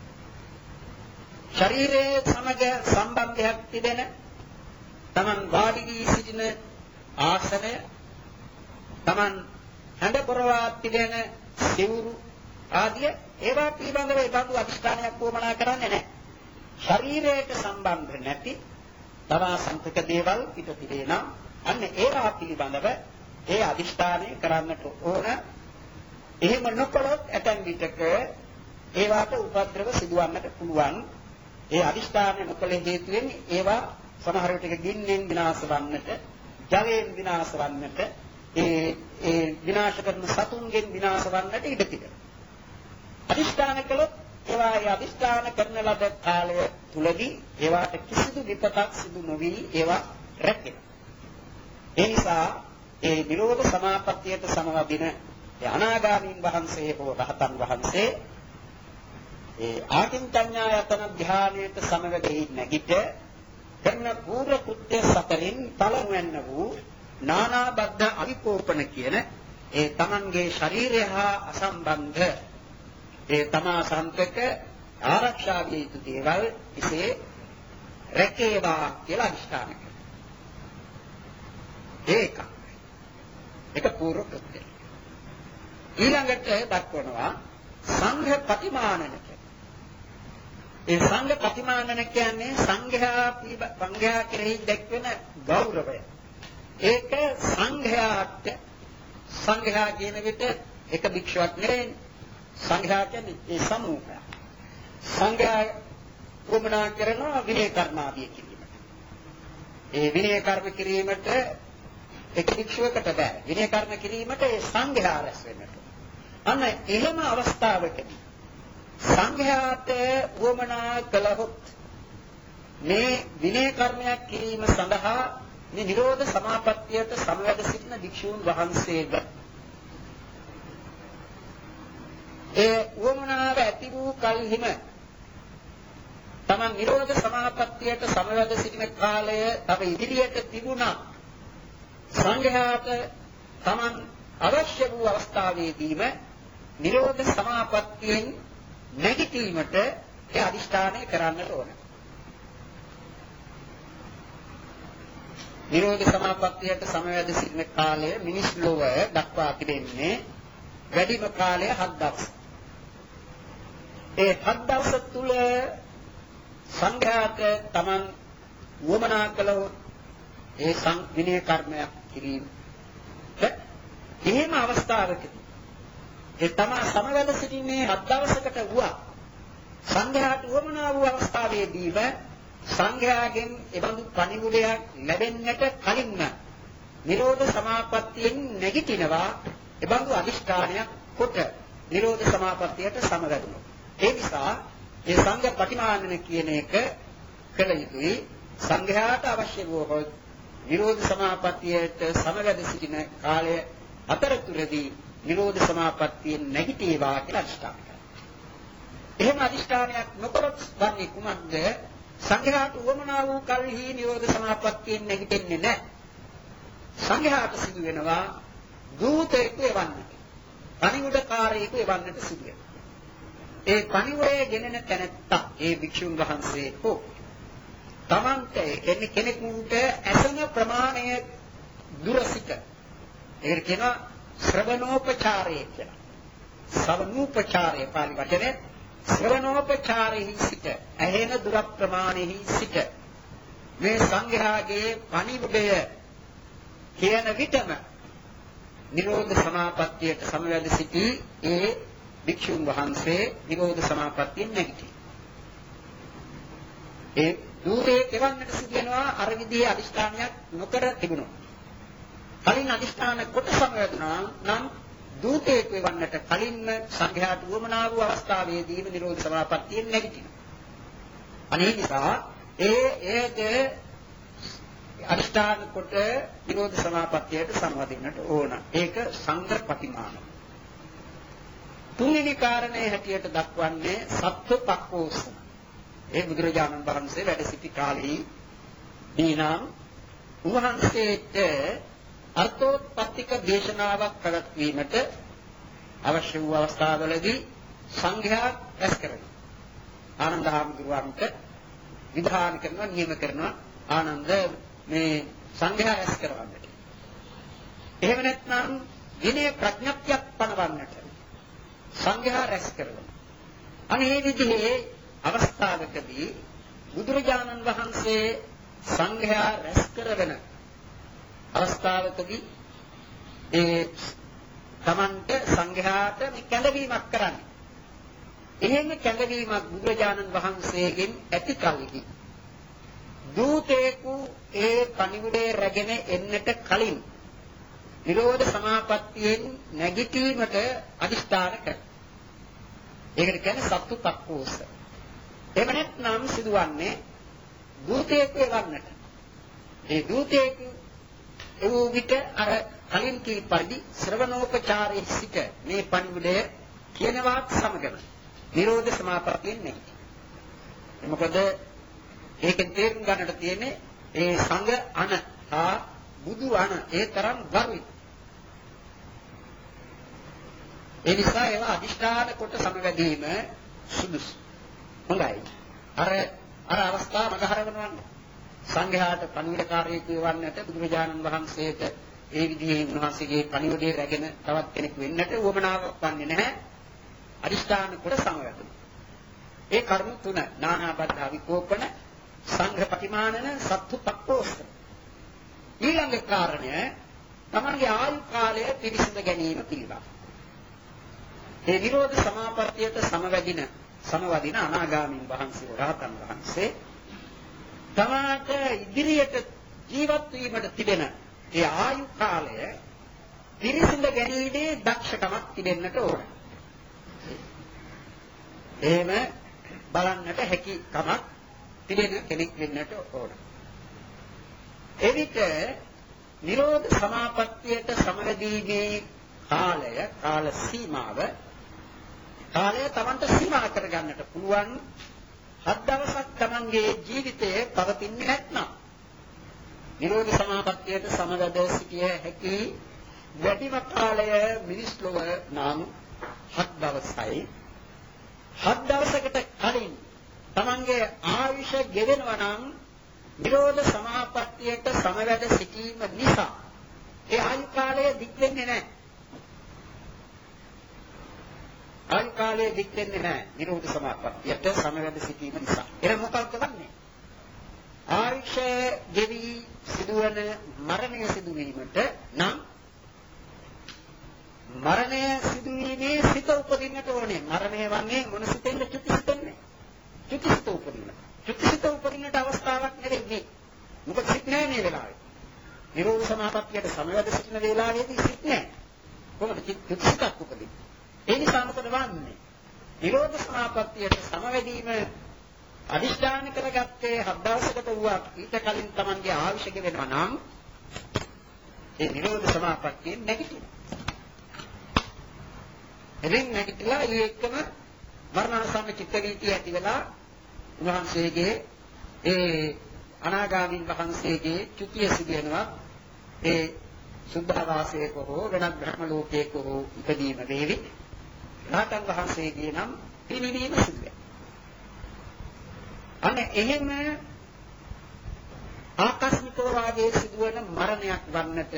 ශරීරයේ සමග සම්බන්ධයක් තිබෙන තමන් වාඩි වී සිටින ආසනය තමන් හඬ පොරවා තිබෙන සිවුරු ආදී ඒවා පිළිබඳව ඒ බඳු අදිෂ්ඨානයක් වුමනා කරන්නේ නැහැ. ශරීරයට සම්බන්ධ නැති තවා සම්පක දේවල් පිට පිටේ නම් අන්න ඒවා පිළිබඳව ඒ අදිෂ්ඨානය කරන්නට ඕන. එහෙම නොකළොත් ඇතැම් විටක ඒවාට උපද්‍රව සිදුවන්නට පුළුවන්. ඒ අදිෂ්ඨානය නොකළ හේතුවෙන් ඒවා සමහර විටක ගින්නෙන් විනාශ වන්නට, ජලයෙන් විනාශ වන්නට, ඒ ඒ විනාශ කරන සතුන්ගෙන් විනාශ වන්නට ඉඩ තිබෙනවා. අදිෂ්ඨාන කළොත් ඒවා ඒ අදිෂ්ඨාන කරන ලද කාලය තුලදී ඒවාට කිසිදු විපතක් සිදු නොවි ඒවා රැකෙනවා. ඒ නිසා ඒ නිරෝධ සමාපත්තියට සමවදින ඒ අනාගාමීන් වහන්සේ හෝ රහතන් වහන්සේ ඒ ආකින්චඤ්ඤායතන ධානයට සමවැදී නැගිට කරන පූර්ව කෘත්‍ය සතරින් පළමුවැන්න වූ නානාබද්ධ අවිකෝපන කියන ඒ තමන්ගේ ශරීරය හා අසම්බන්ධ ඒ තමා සන්තක ආරක්ෂා විය යුතු දේවල් එසේ රැකේවා කියලා අදිෂ්ඨාන කරනවා. ඒක ඒක පූර්ව කෘත්‍ය. ඊළඟට දක්වනවා සංඝ පටිමානන. ඒ සංඝ පටිමානන කියන්නේ සංඝයා සංඝයා කෙරෙහි දැක්වෙන ගෞරවය. ඒක සංඝයාට සංඝයා කියන විට එක භික්ෂුවක් නෙවෙයි. සංඝයා කියන්නේ ඒ සමූහය. සංඝයා උපමනා කරනවා විනය කර්මාදිය කිරීමට. ඒ විනය කර්ම කිරීමට එක භික්ෂුවකට බෑ. විනය කර්ම කිරීමට ඒ සංඝයා රැස් වෙන්නට. අන්න එහෙම අවස්ථාවකදී සංඝයාට උවමනා කළහොත් මේ විනය කර්මයක් කිරීම සඳහා මේ නිරෝධ සමාපත්තියට සමවැද සිටින භික්ෂූන් වහන්සේට ඒ උවමනාව ඇති වූ කල්හිම තමන් නිරෝධ සමාපත්තියට සමවැද සිටින කාලය තව ඉදිරියට තිබුණා. සංඝයාට තමන් අවශ්‍ය වූ අවස්ථාවේදීම නිරෝධ සමාපත්තියෙන් නැගිටීමට ඒ අදිෂ්ඨානය කරන්නට ඕන. නිරෝධ සමාපත්තියට සමවැද සිටින කාලය මිනිස් ලොව දක්වා තිබෙන්නේ වැඩිම කාලය හත් දවස්. ඒ හත් දවස් තුල සංඝයාට තමන් වමනා කළොත් ඒ විනය කර්මයක් කිරීම. එහෙම අවස්ථාවකදී ඒ තමා සමවැද සිටින්නේ හත් දවසකට වුණා. සංඝයාට වමනා වූ අවස්ථාවේදීම සංඝයාගෙන් එබඳු පණිවුඩයක් ලැබෙන්නට කලින්ම නිරෝධ සමාපත්තියෙන් නැගිටිනවා. එබඳු අදිෂ්ඨානයක් කොට නිරෝධ සමාපත්තියට සමවැදුණා. ඒ නිසා මේ සංඝ පටිමානන කියන එක කළ යුතුයි. සංඝයාට අවශ්‍ය වූ නිරෝධ සමාපත්තියට සමවැද සිටින කාලය අතරතුරදී නිරෝධ සමාපත්තියෙන් නැගිටීවා කියලා අදිෂ්ඨාන කරනවා. එහෙම අදිෂ්ඨානයක් නොකරොත් වන්නේ කුමක්ද? සංඝයාට උවමනා වූ කල්හි නිරෝධ සමාපත්තියෙන් නැගිටෙන්නේ නැහැ. සංඝයාට සිදු වෙනවා දූතයෙකු එවන්නට. පණිවිඩකාරයෙකු එවන්නට සිදු වෙනවා. ඒ පණිවිඩය ගෙනෙන තැනැත්තා ඒ භික්ෂුන් වහන්සේ හෝ තමන්ට එන්නේ කෙනෙකුට ඇසෙන ප්‍රමාණය දුරසිත. ඒකට කියනවා ශ්‍රවණෝපචාරය කියලා. ශ්‍රවණෝපචාරය පාලි වචනේ ශ්‍රවණෝපචාරෙහි සිට ඇහෙන දුර ප්‍රමාණෙහි සිට මේ සංඝයාගේ පණිවිඩය කියන විටම නිරෝධ සමාපත්තියට සමවැද සිටි ඒ භික්ෂුන් වහන්සේ නිරෝධ සමාපත්තියෙන් නැගිටි. ඒ දූතේ කෙවන්නට සිදු වෙනවා අර විදිහේ අදිෂ්ඨානයක් නොකර තිබුණොත්. කලින් අදිෂ්ඨාන කොට සමවැදුනා නම් දූතේ කෙවන්නට කලින්ම සංඝයාට වමනා වූ අවස්ථාවේදීම නිරෝධ සමාපත්තියෙන් නැගිටිනවා. අනේ නිසා ඒ ඒගේ අදිෂ්ඨාන කොට නිරෝධ සමාපත්තියට සමවදින්නට ඕන. ඒක සංඝ ප්‍රතිමාන. තුන්වෙනි කාරණේ හැටියට දක්වන්නේ සත්ත්වපක්ඛෝසන. ඒ බුදුරජාණන් වහන්සේ වැඩ සිටි කාලේ දීනම් උන්වහන්සේට අර්ථෝත්පත්තික දේශනාවක් පැවැත්වීමට අවශ්‍ය වූ අවස්ථාවලදී සංඝයා රැස් කරනවා. ආනන්ද හාමුදුරුවන්ට විධාන කරනවා, නියම කරනවා ආනන්ද මේ සංඝයා රැස් කරවන්නට. එහෙම නැත්නම් විනය ප්‍රඥප්තියක් පනවන්නට සංඝයා රැස් කරනවා. අනේ මේ විදිහේ අවස්ථාවකදී බුදුරජාණන් වහන්සේ සංඝයා රැස් කරවන අවස්ථාවකදී ඒ තමන්ට සංඝයාට කැඳවීමක් කරන්නේ. එහෙම කැඳවීමක් බුදුරජාණන් වහන්සේගෙන් ඇති කලෙහි දූතේකු ඒ පණිවිඩය රැගෙන එන්නට කලින් නිරෝධ සමාපත්තියෙන් නැගිටීමට අදිෂ්ඨාන කරනවා. ඒකට කියන්නේ සත්තුපක්ඛෝස. එහෙම නැත්නම් සිදුවන්නේ දූතයෙකු එවන්නට. ඒ දූතයෙකු එවූ විට අර කලින් කී පරිදි ශ්‍රවණෝපචාරයේ සිට මේ පණිවිඩය කියනවත් සමගම නිරෝධ සමාපත්තියෙන් නැගිටිනවා. මොකද ඒකෙන් තේරුම් ගන්නට තියෙන්නේ ඒ සංඝ අන හා බුදු අන ඒ තරම් වරුයි. ඒ නිසා ඒවා අදිෂ්ඨාන කොට සමවැදීම සුදුසු. හොඳයි. අර අර අවස්ථාව මගහරවනවා. සංඝයාට පණිවිඩකාරයෙකු වන්නට බුදුරජාණන් වහන්සේට ඒ විදිහේ උන්වහන්සේගේ පණිවිඩය රැගෙන තවත් කෙනෙක් වෙන්නට උවමනාවක් වන්නේ නැහැ. අදිෂ්ඨාන කොට සමවැදුණා. ඒ කරුණු තුන නානාබද්ධ විකෝපන සංඝ ප්‍රතිමානන සත්තුපක්ඛෝස. ඊළඟ කාරණය තමන්ගේ ආයු කාලය පිරිසිදු ගැනීම පිළිබඳ. ඒ නිරෝධ සමාපත්තියට සමවැදින සමවදින අනාගාමීන් වහන්සේ රහතන් වහන්සේ තමාට ඉදිරියට ජීවත් වීමට තිබෙන ඒ ආයු කාලය පිරිසිදු ගැනීමේ දක්ෂකමක් තිබෙන්නට ඕන. එහෙම බලන්නට හැකි කමක් තිබෙන කෙනෙක් වෙන්නට ඕන. එවිට නිරෝධ සමාපත්තියට සමවැදීමේ කාලය කාල සීමාව කාලය Tamanට සීමා කරගන්නට පුළුවන්. හත් දවසක් Tamanගේ ජීවිතයේ පවතින්නේ නැත්නම් නිරෝධ සමාපත්තියට සමවැද සිටිය හැකි වැඩිම කාලය මිනිස් ලොව නම් හත් දවසයි. හත් දවසකට කලින් Tamanගේ ආයුෂ ගෙවෙනවා නම් නිරෝධ සමාපත්තියට සමවැද සිටීම නිසා ඒ ආයු කාලය දික් වෙන්නේ නැහැ. ආයු කාලය දික් වෙන්නේ නැහැ නිරෝධ සමාපත්තියට සමවැද සිටීම නිසා. එහෙනම් මොකක්ද වන්නේ? ආයුෂ ගෙවි සිදුවන මරණය සිදුවීමට නම් මරණය සිදුවීමේ සිත උපදින්නට ඕනේ. මරණය වන්නේ මොන සිතෙන්ද? චුතිසිතෙන්නේ. චුතිසිත උපදින්න. චුතිසිත උපදින්නට අවස්ථාවක් නෙවෙයි. මොකද සිත් නැහැ මේ වෙලාවේ. නිරෝධ සමාපත්තියට සමවැද සිටින වෙලාවේදී සිත් නැහැ. කොහොමද චුතිසිතක් උපදින්නේ? ඒ නිසා මොකද වන්නේ? නිරෝධ සමාපත්තියට සමවැදීම අදිෂ්ඨාන කරගත්තේ හත් දවසකට වුණා ඊට කලින් Tamange ආයුෂ ගෙවෙනවා නම් ඒ නිරෝධ සමාපත්තිය නැගිටිනවා. එදින් නැගිටලා ඒ එක්කම මරණාසන්න චිත්ත වීතිය ඇති වෙලා උන්වහන්සේගේ ඒ අනාගාමීන් වහන්සේගේ චුතිය සිදු වෙනවා. ඒ සුද්ධාවාසයක හෝ වෙනත් බ්‍රහ්ම ලෝකයක හෝ ඉපදීම වේවි. රහතන් වහන්සේගේ නම් පිළිවීම සිදු වෙනවා. අනේ එහෙම ආකස්මිකව වාගේ සිදුවන මරණයක් වන්නට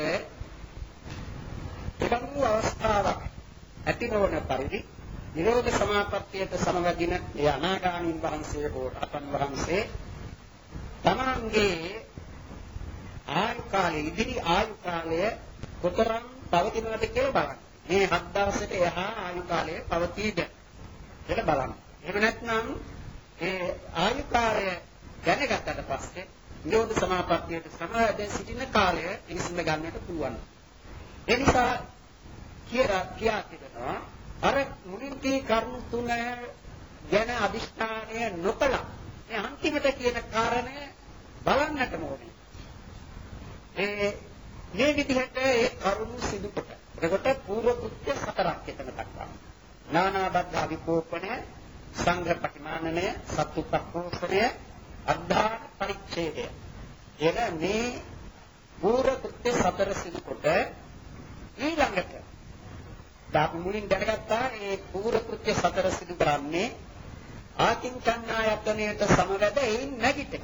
තිබුණු අවස්ථාවක් ඇති නොවන පරිදි නිරෝධ සමාපත්තියට සමවැදින ඒ අනාගාමීන් වහන්සේ හෝ රහතන් වහන්සේ තමන්ගේ ආයු කාලය ඉදිරි ආයු කාලය කොතරම් පවතිනවද කියලා බලන්න. මේ හත් දවසට එහා ආයු කාලය පවතීද කියලා බලන්න. එහෙම නැත්නම් ඒ ආයු කාලය දැනගත්තට පස්සේ නිරෝධ සමාපත්තියට සමවැද සිටින කාලය ඉස්ම ගන්නට පුළුවන්. ඒ නිසා කියලා කියා තිබෙනවා අර මුලින් කී කරුණු තුන ගැන අදිෂ්ඨානය නොකළා. මේ අන්තිමට කියන කාරණය බලන්නට ඕනේ. ඒ මේ විදිහට ඒ කරුණු සිදු කොට. එතකොට පූර්ව කෘත්‍ය හතරක් එතන දක්වනවා. නානාබද්ධ අවිකෝපණය, සංඝ පටිමානනය, සත්තුප්පෝෂණය, අද්ධාන පරිච්ඡේදය. එන මේ පූර්ව කෘත්‍ය හතර සිදු කොට ඊළඟට අපි මුලින් දැනගත්තා මේ පූර්ව කෘත්‍ය හතර සිදු කරන්නේ ආකින්චඤ්ඤායතනයට සමවැද එයින් නැගිටින.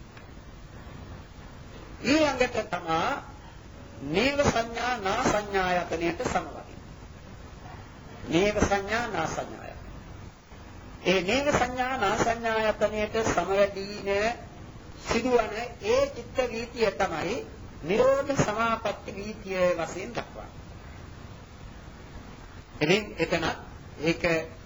ඊළඟට තමයි නේව සංඥා නා සංඥායතනයට සමවැදී. නේව සංඥා නා සංඥාය. ඒ නේව සංඥා නා සංඥායතනයට සමවැදීන සිදුවන ඒ චිත්ත වීතිය තමයි නිරෝධ සමාපatti වීතිය වශයෙන් දක්වන්නේ. එදින් එතන ඒක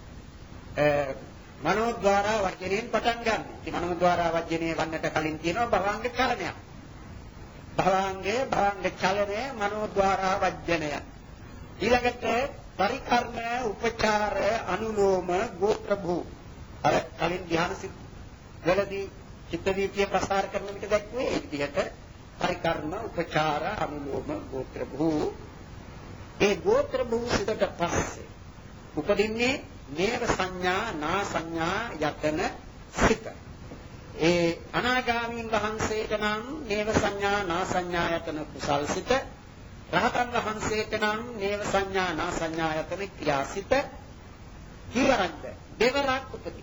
මනෝද්වාරා වචනයෙන් පටන් ගන්න. ඉතින් මනෝද්වාරා වචනයේ වන්නට කලින් තියෙනවා භවංග චලනයක්. භවංගේ භවංග චලනය මනෝද්වාරා වචනය. ඊළඟට පරිකර්ම උපචාර අනුලෝම ගෝත්‍ර භූ. අර කලින් ධ්‍යානසිත වලදී චිත්ත වීතිය ප්‍රසාර කරන විට දැක්වේ ඒ විදිහට පරිකර්ම උපචාර අනුලෝම ගෝත්‍ර භූ. ඒ ගෝත්‍ර භූ සිතට පස්සේ උපදින්නේ නේව සංඥා නා සංඥා යතන සිත. ඒ අනාගාමීන් වහන්සේට නම් නේව සංඥා නා සංඥා යතන කුසල් සිත. රහතන් වහන්සේට නම් නේව සංඥා නා සංඥා යතන ක්‍රියාසිත. ඊවරක්ද දෙවරක් උපදී.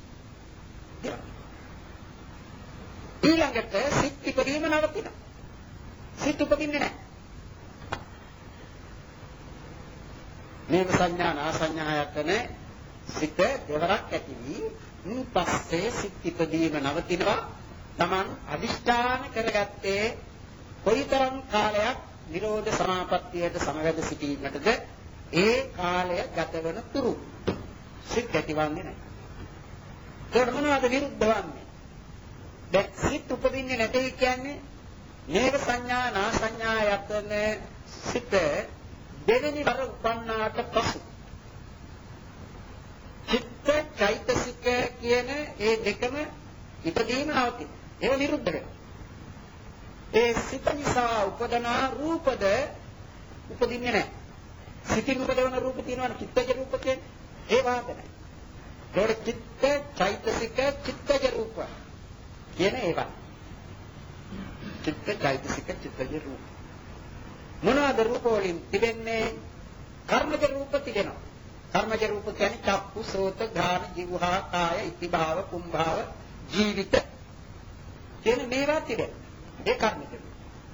ඊළඟට සිත් ඉපදීම නවතිනවා. සිත් උපදින්නේ නැහැ. නේව සංඥා නා සංඥා යතන සිත දෙවරක් ඇති වී පස්සේ සිත් ඉපදීම නවතිනවා. Taman අදිෂ්ඨාන කරගත්තේ කොයිතරම් කාලයක් නිරෝධ සමාපත්තියට සමවැද සිටීමටද ඒ කාලය ගත වන තුරු සිත් ඇතිවන්නේ නැහැ. ඒක මොනවද විරුද්ධ වන්නේ? දැන් සිත් උපදින්නේ නැtei කියන්නේ නේව සංඥා නා සංඥා යතන සිත දෙවෙනි වර උපන්නාට පසු චිත්ත චෛතසික කියන ඒ දෙකම ඉදීම නවතින. ඒව නිරුද්ධ වෙනවා. ඒ සිත නිසා උපදන රූපද උපදින්නේ නැහැ. සිතින් උපදවන රූප තියෙනවනේ චිත්තජ රූප කියන්නේ. ඒ වාද නැහැ. ඒකට චිත්ත චෛතසික චිත්තජ රූප කියන ඒවා. චිත්ත චෛතසික චිත්තජ රූප. මොනවාද රූප වලින් තිබෙන්නේ? කර්මජ රූප තිබෙනවා. කර්මජ රූප කියන්නේ චක්කු, සෝත, ඝාන, જીවහා, කාය, ඉතිභාව, කුම්භාව, ජීවිත කියන මේවා තිබෙනවා. ඒ කර්මජ රූප.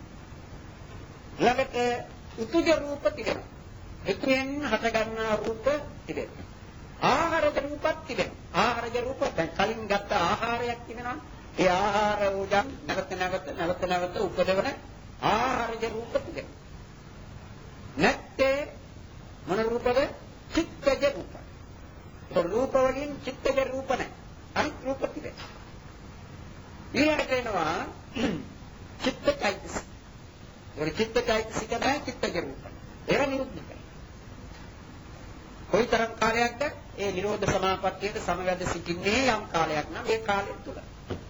ළඟට උතුජ රූප තිබෙනවා. එතෙන් හට ගන්නා රූප තිබෙනවා. ආහාරජ රූපත් තිබෙනවා. ආහාරජ රූප දැන් කලින් ගත්ත ආහාරයක් තිබෙනවා. ඒ ආහාර උජන් නැවත නැවත නැවත නැවත උපදවන ආහාරජ රූප තිබෙනවා. නැත්තේ මොන රූපද? චිත්තජ රූප. ඒ රූප වලින් චිත්තජ රූප නැහැ. අනිත් රූප තිබෙනවා. ඊළඟට එනවා චිත්තචෛතසික. ඒ චිත්තචෛතසික නැහැ චිත්තජ රූප. ඒවා නිරුද්ධ කරනවා. කොයිතරම් කාලයක්ද ඒ නිරෝධ සමාපත්තියට සමවැද සිටින්නේ යම් කාලයක් නම් ඒ කාලය තුල.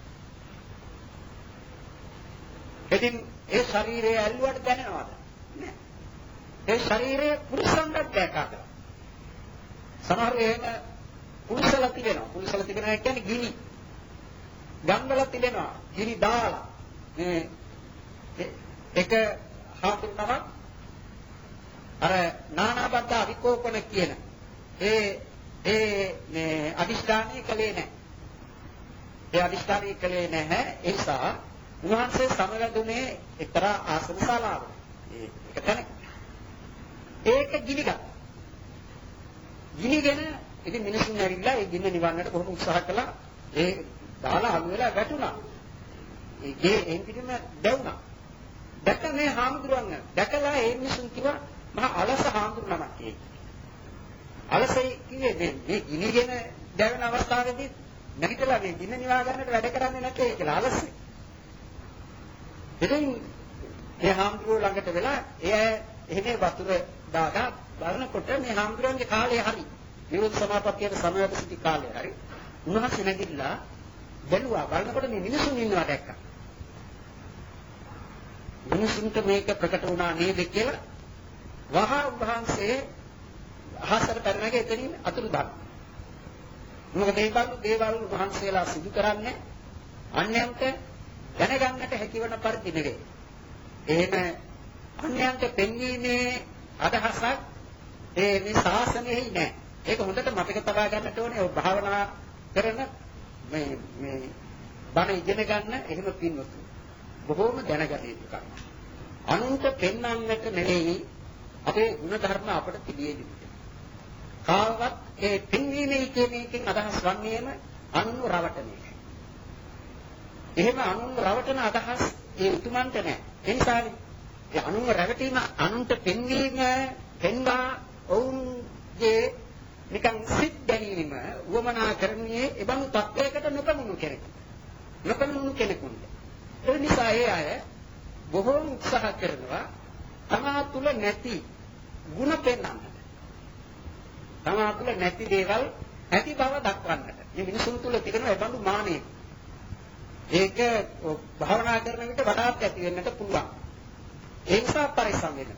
ඉතින් ඒ ශරීරය ඇල්ලුවට දැනනවද? නෑ. ඒ ශරීරය පුරුෂන්ට දැකගන්න. සමහර එහෙම පුරුෂල තිබෙනවා. පුරුෂල තිබෙනවා කියන්නේ ගිනි. ගම්වල තිබෙනවා. ගිනි දාලා. මේ එක හාමුදුරුවෝ අර නානාබද්ධ අවිකෝපන කියන ඒ ඒ මේ අදිෂ්ඨානය කලේ නැහැ. ඒ අදිෂ්ඨානය කලේ නැහැ. ඒ නිසා උන්වහන්සේ සමවැදුනේ එක්තරා ආසන ශාලාවක. ඒක තැන. ඒක ගිනිගත්. ගිනිගෙන ඉතින් මිනිසුන් ඇවිල්ලා ඒ ගින්න නිවන්නට කොහොම උත්සාහ කළා. ඒ දාලා අලු වෙලා වැටුණා. ඒ ගේ එන් පිටින්ම දැවුණා. දැක මේ හාමුදුරුවන් දැකලා ඒ මිනිසුන් කිව්වා මහා අලස හාමුදුරුවෝ නමක් ඒක. අලසයි කිව්වේ මේ මේ ගිනිගෙන දැවෙන අවස්ථාවේදී නැගිටලා මේ ගින්න නිවා ගන්නට වැඩ කරන්නේ නැtei කියලා අලසයි. ඉතින් මේ හාමුදුරුවෝ ළඟට වෙලා එයා එහෙම වතුර දාලා බලනකොට මේ හාමුදුරුවන්ගේ කාලය හරි. නිරෝධ සමාපත්තියට සමවැද සිටි කාලය හරි. උන්වහන්සේ නැගිටලා බැලුවා බලනකොට මේ මිනිසුන් ඉන්නවා දැක්කා. මිනිසුන්ට මේක ප්‍රකට වුණා නේද කියලා වහා උන්වහන්සේ අහසට පැනනගේ එතනින් අතුරු දාන්න. මොකද මේ බඳු දේවල් උන්වහන්සේලා සිදු කරන්නේ අන්‍යයන්ට දැනගන්නට හැකිවන පරිදි නෙවෙයි. එහෙම අන්‍යයන්ට පෙන්වීමේ අදහසක් ඒ මේ ශාසනයෙහි නැහැ. ඒක හොඳට මතක තබා ගන්නට ඕනේ. ඔය භාවනා කරන මේ මේ බණ ඉගෙන ගන්න එහෙම පින්වතුන් බොහෝම දැනගත යුතු කරුණු. අනුන්ට පෙන්වන්නට නෙවෙයි අපේ ගුණ ධර්ම අපට පිළියෙ යුතුයි. කාවවත් ඒ පෙන්වීමේ කියන එකෙන් අදහස් වන්නේම අනුන් රවටන එක. එහෙම අනුන් රවටන අදහස් ඒ උතුමන්ට නැහැ. ඒ නිසානේ ඒ අනුන් රැවටීම අනුන්ට පෙන්වීම පෙන්වා ඔවුන්ගේ නිකන් සිත් ගැනීම වමනා කරන්නේ එබඳු තත්වයකට නොපමුණු කෙනෙකු. නොපමුණු කෙනෙකුට. ඒ නිසා ඒ අය බොහෝම උත්සාහ කරනවා තමා තුල නැති ಗುಣ පෙන්වන්නට. තමා තුල නැති දේවල් නැති බව දක්වන්නට. මේ මිනිසුන් තුල තිබෙන එබඳු මානෙ. ඒක භාවනා කරන විට වඩාත් ඇති වෙන්නට පුළුවන්. ඒ නිසා පරිස්සම් වෙන්න.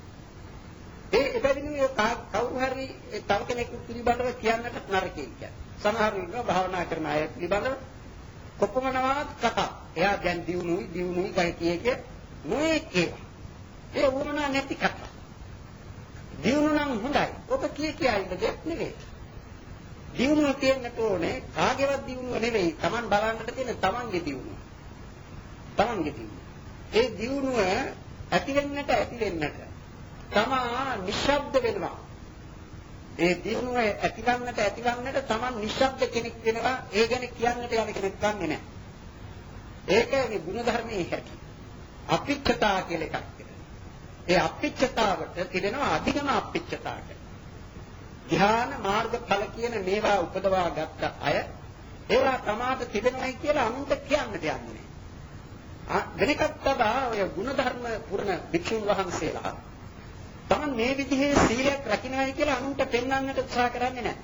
ඒ එබැවින් මේ කවුරු හරි තව කෙනෙකු පිළිබඳව කියන්නට නරකයි කියන්නේ. සමහර විට භාවනා කරන අය පිළිබඳව කොපමණවත් කතා. එයා දැන් දිනුනුයි දිනුනුයි කයි කියේ කිය නොයේ ඒවා. ඒ වුණා නැති කතා. දිනුන නම් හොඳයි. ඔබ කිය කියා ඉන්න දෙයක් නෙවෙයි. දිනුන තියෙන්නට ඕනේ කාගේවත් දිනුන නෙවෙයි. Taman බලන්නට තියෙන Tamanගේ දිනුන. Tamanගේ දිනුන. ඒ දිනුව ඇති වෙන්නට ඇති වෙන්නට තමා නිශ්ශබ්ද වෙනවා. ඒ දිනුව ඇතිවන්නට ඇතිවන්නට තමන් නිශ්ශබ්ද කෙනෙක් වෙනවා. ඒ ගැන කියන්නට යන කෙනෙක් ගන්නෙ නැහැ. ඒක මේ ගුණ ධර්මයේ හැටි. අපිච්චතා කියලා එකක් තියෙනවා. ඒ අපිච්චතාවට තිබෙනවා අධිගම අපිච්චතාවට. ධ්‍යාන මාර්ගඵල කියන මේවා උපදවා ගත්ත අය ඒවා ප්‍රමාද තිබෙනයි කියලා අනුන්ට කියන්නට යන්නේ නැහැ. වෙනකක් තබා ඔය ගුණ ධර්ම පුරන භික්ෂුන් වහන්සේලා තමන් මේ විදිහේ සීලයක් රකින්නයි කියලා අනුන්ට පෙන්වන්නට උත්සාහ කරන්නේ නැහැ.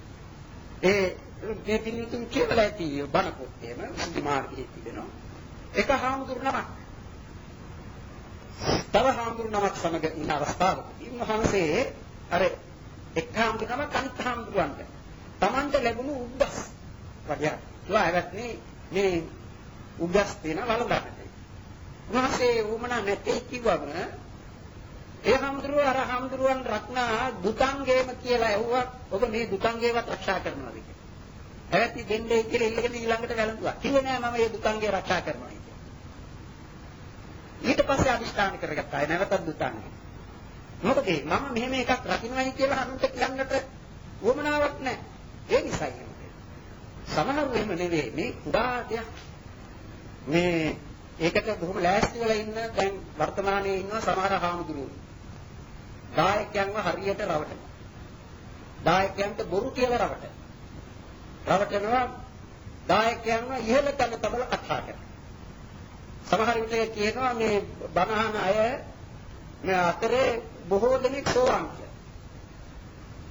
ඒ මේ පිළිතුන් කියලා ඇති බණ පොතේම සුද්ධ මාර්ගයේ තිබෙනවා. එක හාමුදුරුවෝ තව හාමුදුරුවෝ සමග ඉන්න අවස්ථාවකදී උන්වහන්සේ අර එක් හාමුදුරුවෝ කනිත් හාමුදුරුවන්ට තමන්ට ලැබුණු උද්දස් වගේ ඒවත් මේ මේ උද්දස් දෙන වළඳන්නට. උන්වහන්සේ වුමනා නැtei කිව්වම ඒ හාමුදුරුවෝ අර හාමුදුරුවන් රත්නා දුතංගේම කියලා ඇහුවා. ඔබ මේ දුතංගේවත් ආරක්ෂා කරනවාද කියලා. ඇති දෙන්නේ කියලා ඉල්ලගෙන ඊළඟට වැළඳුවා. කිව්වේ නෑ මම මේ දුතංගේ ආරක්ෂා කරනවා කියලා. ඊට පස්සේ අදිස්ථාන කරගත්තා. ඒ නැවතත් දුතංගේ. මොකද මම මෙහෙම එකක් රකින්නයි කියලා අනුන්ට කියන්නට වමනාවක් නෑ. ඒ නිසායි. සමහරව එහෙම නෙවෙයි මේ කුඩා දෙයක්. මේ ඒකට බොහොම ලෑස්ති වෙලා ඉන්න දැන් වර්තමානයේ ඉන්න සමහර හාමුදුරුවෝ දායකයන්ව හරියට රවටනවා. දායකයන්ට බොරු කියලා රවටනවා. රවටනවා දායකයන්ව ඉහළ තැන තබලා කතා කරනවා. සමහර විට කියනවා මේ බණහන අය මේ අතරේ බොහෝ දෙනෙක් සෝවාන් කියලා.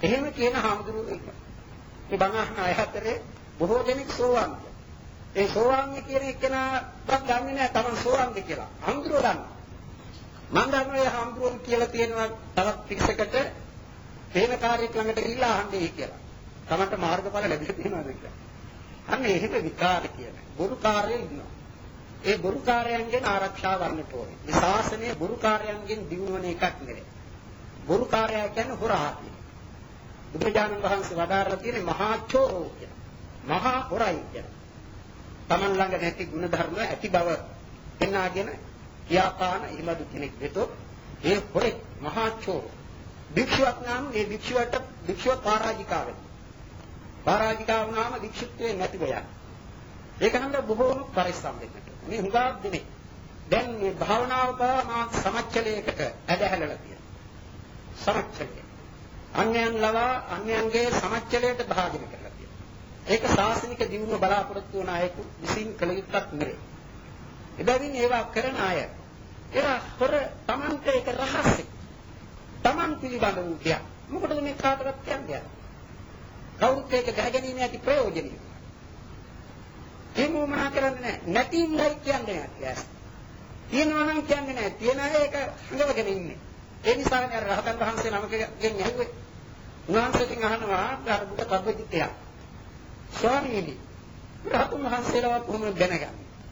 එහෙම කියන හාමුදුරුවෝ ඉන්නවා. මේ බණ අහන අය අතරේ බොහෝ දෙනෙක් සෝවාන්. ඒ සෝවාන් කියන එක්කෙනාවත් දන්නේ නැහැ තමන් සෝවාන්ද කියලා. හාමුදුරුවෝ දන්නවා. මම දන්නවා ඒ හාමුදුරුවෝ කියලා තියෙනවා තවත් පිටසකට හේනකාරයෙක් ළඟට ගිහිල්ලා අහන්නේ කියලා. තමන්ට මාර්ගඵල ලැබෙලා තියෙනවද කියලා. අන්න එහෙම විකාර කියන බොරුකාරයෝ ඉන්නවා. ඒ බොරුකාරයන්ගෙන් ආරක්ෂා වන්නට ඕනේ. මේ ශාසනය බොරුකාරයන්ගෙන් දිනුවන එකක් නෙවෙයි. බොරුකාරයා කියන්නේ හොරා කියන. බුදුජානක වහන්සේ වදාරලා තියෙන්නේ මහා චෝරෝ කියන. මහා හොරයි කියන. තමන් ළඟ නැති ගුණ ධර්ම ඇති බව එන්නාගෙන කියාපාන ඉමදු කෙනෙක් වෙතොත් ඒ හොරේ මහා චෝරෝ. භික්ෂුවක් නම් ඒ භික්ෂුවට භික්ෂුව පරාජිකාව වෙනවා. පරාජිකාව වුණාම භික්ෂුත්වයේ නැති වෙනවා. ඒක නම් බොහෝම පරිස්සම් වෙන්න. මේ හුඟක් දෙනේ. දැන් මේ භාවනාව කරා සමච්චලයකට ඇදහැලලා තියෙනවා. සමච්චලය. අන්‍යයන් ලවා අන්‍යයන්ගේ සමච්චලයට භාජනය කරලා තියෙනවා. ඒක ශාසනික දියුණුව බලාපොරොත්තු වන අයෙකු විසින් කළ යුත්තක් නෙවේ. එබැවින් ඒවා කරන අය ඒවා හොර Tamante ඒක රහසක්. Taman පිළිබඳ වූ දෙයක්. මොකටද මේ කාටවත් කියන්නේ? කවුරුත් ඒක දැනගැනීම ඇති ප්‍රයෝජනෙයි. එහෙම මොනා කරන්නේ නැහැ. නැති ඉන්නයි කියන්නේ නැහැ. තියෙනවා නම් කියන්නේ නැහැ. තියෙන අය ඒක හංගවගෙන ඉන්නේ. ඒ නිසා නේ රහතන් වහන්සේ නමකගෙන් ඇහුවේ. උන්වහන්සේගෙන් අහනවා අර බුද්ධ පබ්බජිතය. ස්වාමීනි රහතන් වහන්සේලා කොහොමද දැනගන්නේ?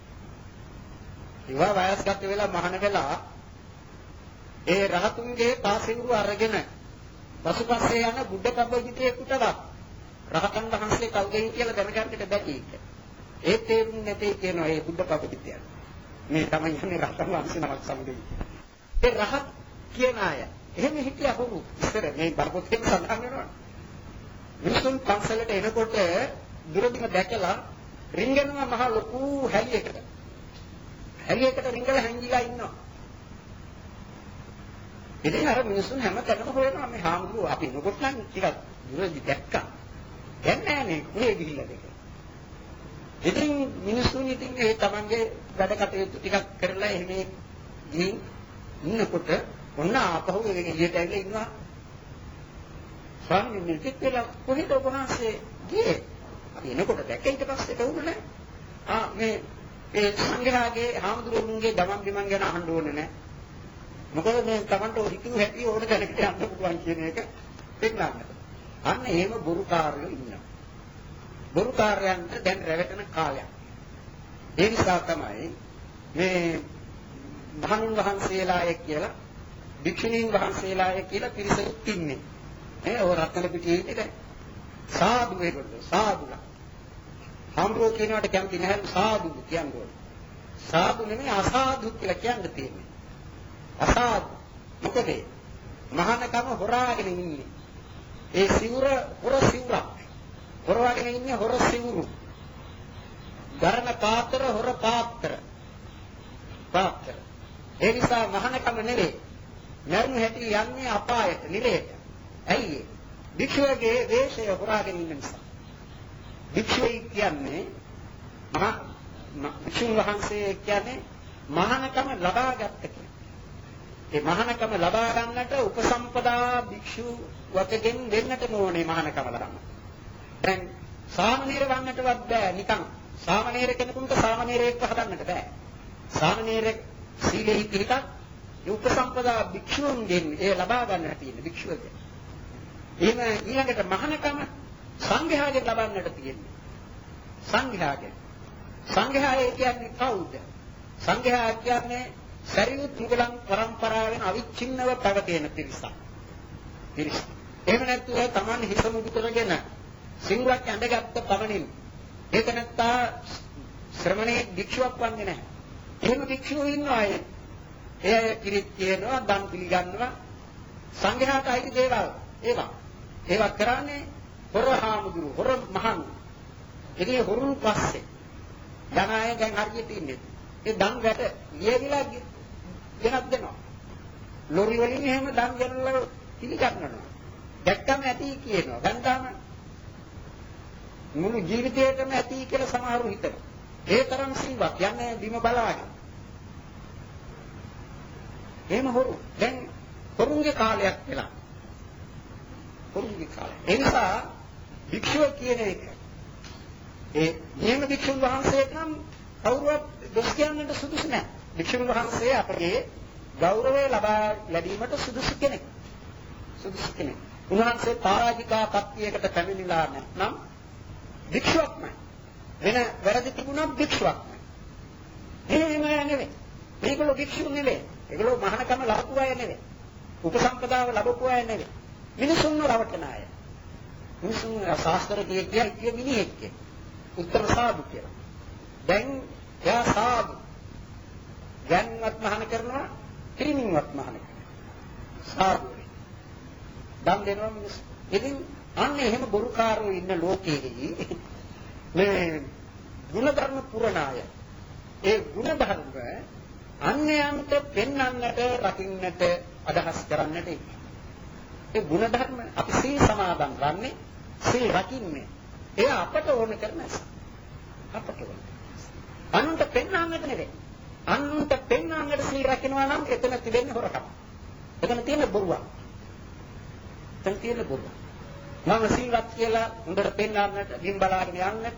ඒවා වයස්ගත වෙලා මහාන වෙලා ඒ රහතුන්ගේ පාසිරුව අරගෙන පසුපස්සේ යන බුද්ධ පබ්බජිතයෙකුටවත් රහතන් වහන්සේ කවුද කියලා දැනගන්නට බැරි එක. ඒ තේරුම් නැtei කියනවා ඒ බුද්ධ පබ්බජිතය. මේ තමයි යන්නේ රහතන් වහන්සේ නමක් සමගයි. ඒ රහත් කියන අය එහෙම හිටියා හොරු ඉස්සර මේ බරපතල සඳහන් වෙනවා. මිනිසුන් පන්සලට එනකොට දුරදිග දැකලා රින්ගනවා මහ ලොකු හැලියකට. හැලියකට රින්ගලා හැංගිලා ඉන්නවා. ඉතින් අර මිනිසුන් හැමතැනම හොයනවා මේ හාමුදුරුවෝ අපි නොකොට නම් ටිකක් දුරදි දැක්කා. දැන් නෑනේ කොහෙ ගිහිල්ලාද කියලා. ඉතින් මිනිසුන් ඉතින් ඒ තමන්ගේ වැඩ කටයුතු ටිකක් කරලා එහෙම ගිහින් ඉන්නකොට ඔන්න ආපහු එළියට ඇවිල්ලා ඉන්නවා. ස්වාමීන් වහන්සේ කියලා කොහෙද ඔබ වහන්සේ ගියේ? අපි එනකොට දැක්ක ඊට පස්සේ කවුරුනේ? ආ මේ ඒ සංඝයාගේ හාමුදුරුවන්ගේ ගමන් බිමන් ගැන අහන්න ඕනේ නෑ. මොකද මේ Tamanට හිතුව හැටි ඕන දැනකට යන්න පුළුවන් කියන එක පෙන්නන්න. අන්න එහෙම බොරුකාරයෝ ඉන්නවා. බොරුකාරයන්ට දැන් රැවටෙන කාලයක්. ඒ නිසා තමයි මේ මහණුන් වහන්සේලාය කියලා භික්ෂුණීන් වහන්සේලාය කියලා පිරිසක් ඉන්නේ. ඒ ඔය රත්න පිටියේ ඉතින් සාදු වේගොල්ලෝ සාදුලා. හම්බෝ කියනකට කැමති නැහැ සාදු කියන්නේ. සාදු නෙමෙයි අසාදු කියලා කියන්න තියෙන්නේ. අසාදු මොකද මහානකම හොරාගෙන ඉන්නේ. ඒ සිවුර හොර සිවුරක්. හොරවාගෙන ඉන්නේ හොර සිවුරු. ධර්ම පාත්‍ර හොර පාත්‍ර. පාත්‍ර. ඒ නිසා මහානකම නෙවේ. මරණු හැටි යන්නේ අපායට නිරේට. ඇයි ඒ? භික්ෂුවගේ වේශය හොරාගෙන ඉන්න නිසා. භික්ෂුවයි කියන්නේ මහා භික්ෂුන් වහන්සේ කියන්නේ මහානකම ලබාගත්ත කෙනෙක්. ඒ මහානකම ලබා ගන්නට උපසම්පදා භික්ෂු වතෙන් දෙන්නට ඕනේ මහානකම ලබන්න. දැන් සාමණේර වන්නටවත් බෑ නිකන්. සාමණේර කෙනෙකුට සාමණේරයෙක්ව හදන්නට බෑ. සාමණේර සීලෙහි පිළිපත් උපසම්පදා භික්ෂුන්ගෙන් ඒ ලබා ගන්නට තියෙන භික්ෂුවගේ. එහෙම ඊළඟට මහානකම සංඝයාගෙන් ලබන්නට තියෙන්නේ. සංඝයාගෙන්. සංඝයා කියන්නේ කවුද? සංඝයා කියන්නේ සරියුත් මුගලන් පරම්පරාවෙන් අවිච්ඡින්නව පැවතෙන පිරිසක්. පිරිස. එහෙම නැත්නම් Taman හිත මුදු කරගෙන සිංහලක් ඇඳගත්ත පමණින් ඒක නැත්තා ශ්‍රමණේ භික්ෂුවක් වන්නේ නැහැ. එහෙම භික්ෂුවෝ ඉන්නවා අය. ඒ කිරිත් කියනවා, දන් පිළිගන්නවා, සංඝයාට අයිති දේවල් ඒවා. ඒවා කරන්නේ හොර හාමුදුරු, හොර මහන්. ඉතින් හොරුන් පස්සේ ධනාය දැන් හරියට ඉන්නේ. ඒ දන් වැට ලියවිලා ගෙනත් දෙනවා. ලොරි වලින් එහෙම දන් ගෙනල්ලා පිළිගන්නවා. දැක්කම ඇති කියනවා. ගන්දාම මුළු ජීවිතේටම ඇති කියලා සමහරව හිතනවා. ඒ තරම් සිල්වත් යන්නේ බිම බලාගෙන. එහෙම හොරු. දැන් හොරුන්ගේ කාලයක් වෙලා. පුරුදු කාලය. ඒ නිසා භික්ෂුව කියන එක ඒ නියම භික්ෂුන් වහන්සේට නම් කවුරුවත් දොස් කියන්නට සුදුසු නැහැ. භික්ෂුන් වහන්සේ අපගේ ගෞරවය ලබා ලැබීමට සුදුසු කෙනෙක්. සුදුසු කෙනෙක්. උන්වහන්සේ පරාජිකා පත්‍යයකට පැමිණිලා නැත්නම් භික්ෂුවක් නෑ. වෙන වැරදි තිබුණා භික්ෂුවක් නෑ. එහෙම නෙවෙයි. මේගොල්ලෝ භික්ෂු නෙවෙයි. ඒගොල්ලෝ මහානකම ලබපු අය නෙවෙයි. උපසම්පදාව ලබපු අය නෙවෙයි. මිනිසුන්ව රවටන අය. මිනිසුන් ශාස්ත්‍ර කිය කිය කිය මිනිහෙක් කිය. උත්තර සාදු කියලා. දැන් යා සාදු. දැන්වත් මහාන කරනවා, පිරිමින්වත් මහාන කරනවා. සාදු. දන් දෙනවා මිනිස්සු. ඉතින් අන්න එහෙම බොරුකාරෝ ඉන්න ලෝකයේදී මේ ගුණධර්ම පුරණාය. ඒ ගුණධර්ම අන්‍යයන්ට පෙන්වන්නට, රකින්නට අදහස් කරන්නට ඉන්නේ. ඒ ගුණධර්ම අපි සීල් සමාදන් වන්නේ, සීල් රකින්නේ. ඒ අපට ඕන කරන නිසා. අපට ඕන. අනුන්ට පෙන්වන්නට නෙවෙයි. අනුන්ට පෙන්වන්නට සීල් රකින්නවා නම් එතන තිබෙන්නේ හොරකම. එතන තියෙන බොරුවක්. එතන තියෙන බොරුවක්. මම සීලවත් කියලා හොඳට පෙන්වන්නට, බිම් බලාගෙන යන්නට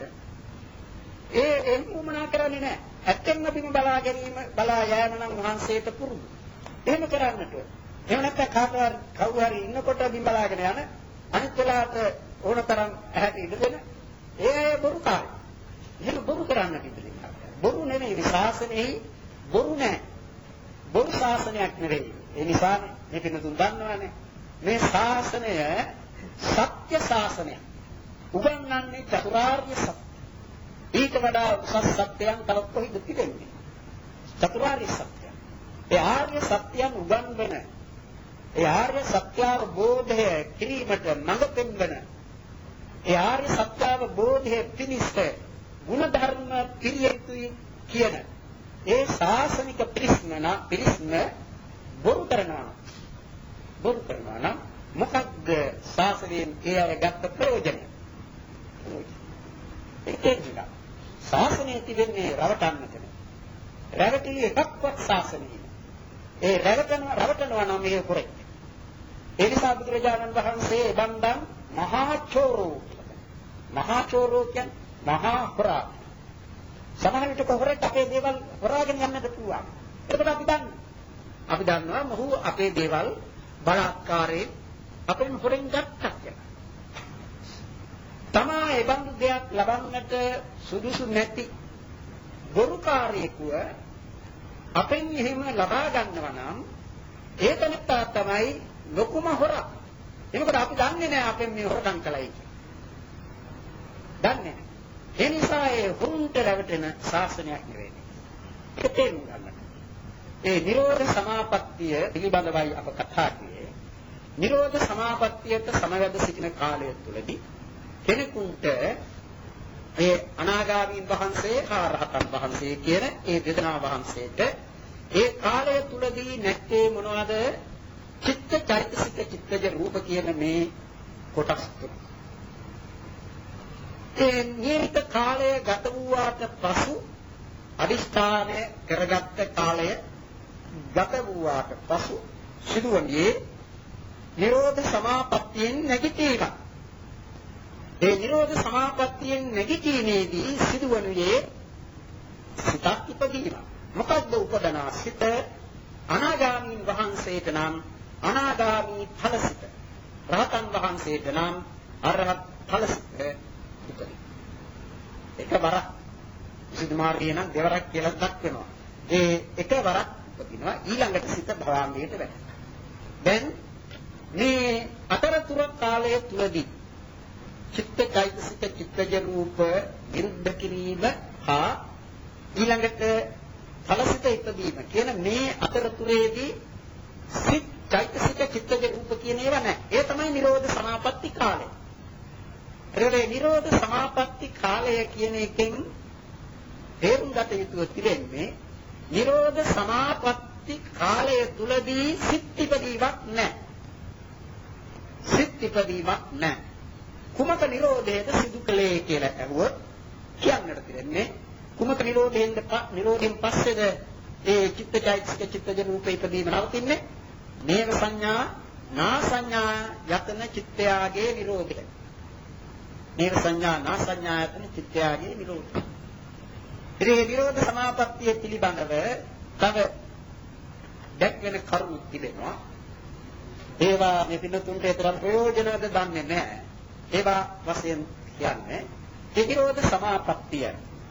ඒ එම් උමනා කරන්නේ නැහැ. ඇත්තෙන්ම බිම් බලා ගැනීම, බලා යෑම නම් වහන්සේට පුරුදු. එහෙම කරන්නට. එහෙම නැත්නම් කාටවත් කවුරු හරි ඉන්නකොට බිම් බලාගෙන යන අනිත් වෙලාවට ඕනතරම් ඇහැට ඉඳගෙන ඒ අය බොරුකාරයි. එහෙම බොරු කරන්නට ඉඳලා. බොරු නෙමෙයි ශාසනයෙහි බොරු නැහැ. බොරු ශාසනයක් නෙවෙයි. ඒ නිසා මේක නුදුන් දන්නවනේ. මේ ශාසනය සත්‍ය ශාසනය. උගන්වන්නේ චතුරාර්ය සත්‍ය. ඊට වඩා උසස් සත්‍යයන් තව කොහෙද තිබෙන්නේ? චතුරාර්ය සත්‍ය. ඒ ආර්ය සත්‍යයන් උගන්වන ඒ ආර්ය සත්‍ය අවබෝධය කිරීමට මඟ පෙන්වන ඒ ආර්ය සත්‍ය අවබෝධය පිණිස ගුණධර්ම පිළියෙතුයි කියන ඒ ශාසනික පිරිස්මන පිරිස්ම බොරු කරනවා. බොරු කරනවා නම් මොකක්ද ශාසනයෙන් ඒ අය ගත්ත ප්‍රයෝජනය? ඒකේ නේද? ශාසනයේ තිබෙන්නේ රවටන්නට නෙවෙයි. රැවටි එකක්වත් ශාසනයේ. ඒ රැවටන රවටනවා නම් ඒක කොරේ. ඒ නිසා බුදුරජාණන් වහන්සේ බණ්ඩම් මහා චෝරෝ මහා චෝරෝ කියන්නේ මහා හොරා. සමහර විට කොහොරට අපේ දේවල් හොරාගෙන යන්නට පුළුවන්. ඒකට අපි දන්නවා. අපි දන්නවා මොහු අපේ දේවල් බලාත්කාරයෙන් අපෙන් හොරෙන් ගත්තා කියලා. තමා ඒ බඳු දෙයක් ලබන්නට සුදුසු නැති බොරුකාරයෙකුව අපෙන් එහෙම ලබා ගන්නවා නම් ඒ තැනත්තා තමයි ලොකුම හොරා. එනකොට අපි දන්නේ නැහැ අපෙන් මේ හොරකම් කළයි කියලා. දන්නේ නැහැ. ඒ නිසා ඒ හොරුන්ට රැවටෙන ශාසනයක් නෙවෙයි. ඒක තේරුම් ගන්න. ඒ නිරෝධ සමාපත්තිය පිළිබඳවයි අප කතා කළේ. නිරෝධ සමාපත්තියට සමවැද සිටින කාලය තුළදී කෙනෙකුට ඒ අනාගාමීන් වහන්සේ හා රහතන් වහන්සේ කියන ඒ දෙදෙනා වහන්සේට ඒ කාලය තුලදී නැත්තේ මොනවද? චිත්ත චෛතසික චිත්තජ රූප කියන මේ කොටස් තුන. ඒ නියමිත කාලය ගත වූාට පසු අදිෂ්ඨානය කරගත්ත කාලය ගත වූාට පසු සිදුවන්නේ නිරෝධ සමාපත්තියෙන් නැගිටීම. ඒ නිරෝධ සමාපත්තියෙන් නැගිටීමේදී සිදුවනුයේ සිතක් ඉපදීම. මොකද්ද උපදනා සිත? අනාගාමීන් වහන්සේට නම් අනාගාමී ඵලසිත. රහතන් වහන්සේට නම් අරහත් ඵලසිත උපදී. එකවරක් විසුද්ධි මාර්ගයේ නම් දෙවරක් කියලා දක්වනවා. ඒ එකවරක් උපදිනවා ඊළඟට සිත භවංගයට වැටෙනවා. දැන් මේ අතරතුර කාලය තුලදී චිත්ත චෛතසික චිත්තජ රූප විරුද්ධ කිරීම හා ඊළඟට ඵලසිත ඉදීම කියන මේ අතරතුරේදී සිත් චෛතසික චිත්තජ රූප කියන ඒවා නැහැ. ඒ තමයි නිරෝධ සමාපatti කාලය. ඒ නිරෝධ සමාපatti කාලය කියන එකෙන් තේරුම් ගත යුතුව තිබෙන්නේ නිරෝධ සමාපatti කාලය තුලදී සිත් ඉදීමක් නැහැ. සිත් ඉදීමක් නැහැ. කුමක නිරෝධයද සිදු කළේ කියලා අහුවොත් කියන්නට තියන්නේ කුමක නිරෝධයෙන්ද නිරෝධයෙන් පස්සේද ඒ චිත්තචෛතසික චිත්තජ රූප ඉදීම නවතින්නේ? නේව සංඥා නාසඤ්ඤා යතන චිත්තයාගේ නිරෝධය. නේව සංඥා නාසඤ්ඤා යතන චිත්තයාගේ නිරෝධය. ඉතින් නිරෝධ සමාපත්තිය පිළිබඳව තව දැක්වෙන කරුණු තිබෙනවා. ඒවා මේ පින්නතුන්ට ඒතරම් ප්‍රයෝජනද දන්නේ නැහැ. ඒවා වශයෙන් කියන්නේ ඒ නිරෝධ සමාපත්තිය.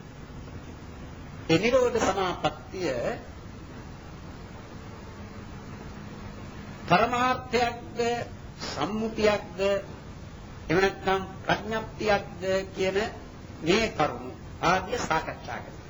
ඒ නිරෝධ සමාපත්තිය පරමාර්ථයක්ද සම්මුතියක්ද එහෙම නැත්නම් ප්‍රඥප්තියක්ද කියන මේ කරුණු ආදී සාකච්ඡා කරනවා.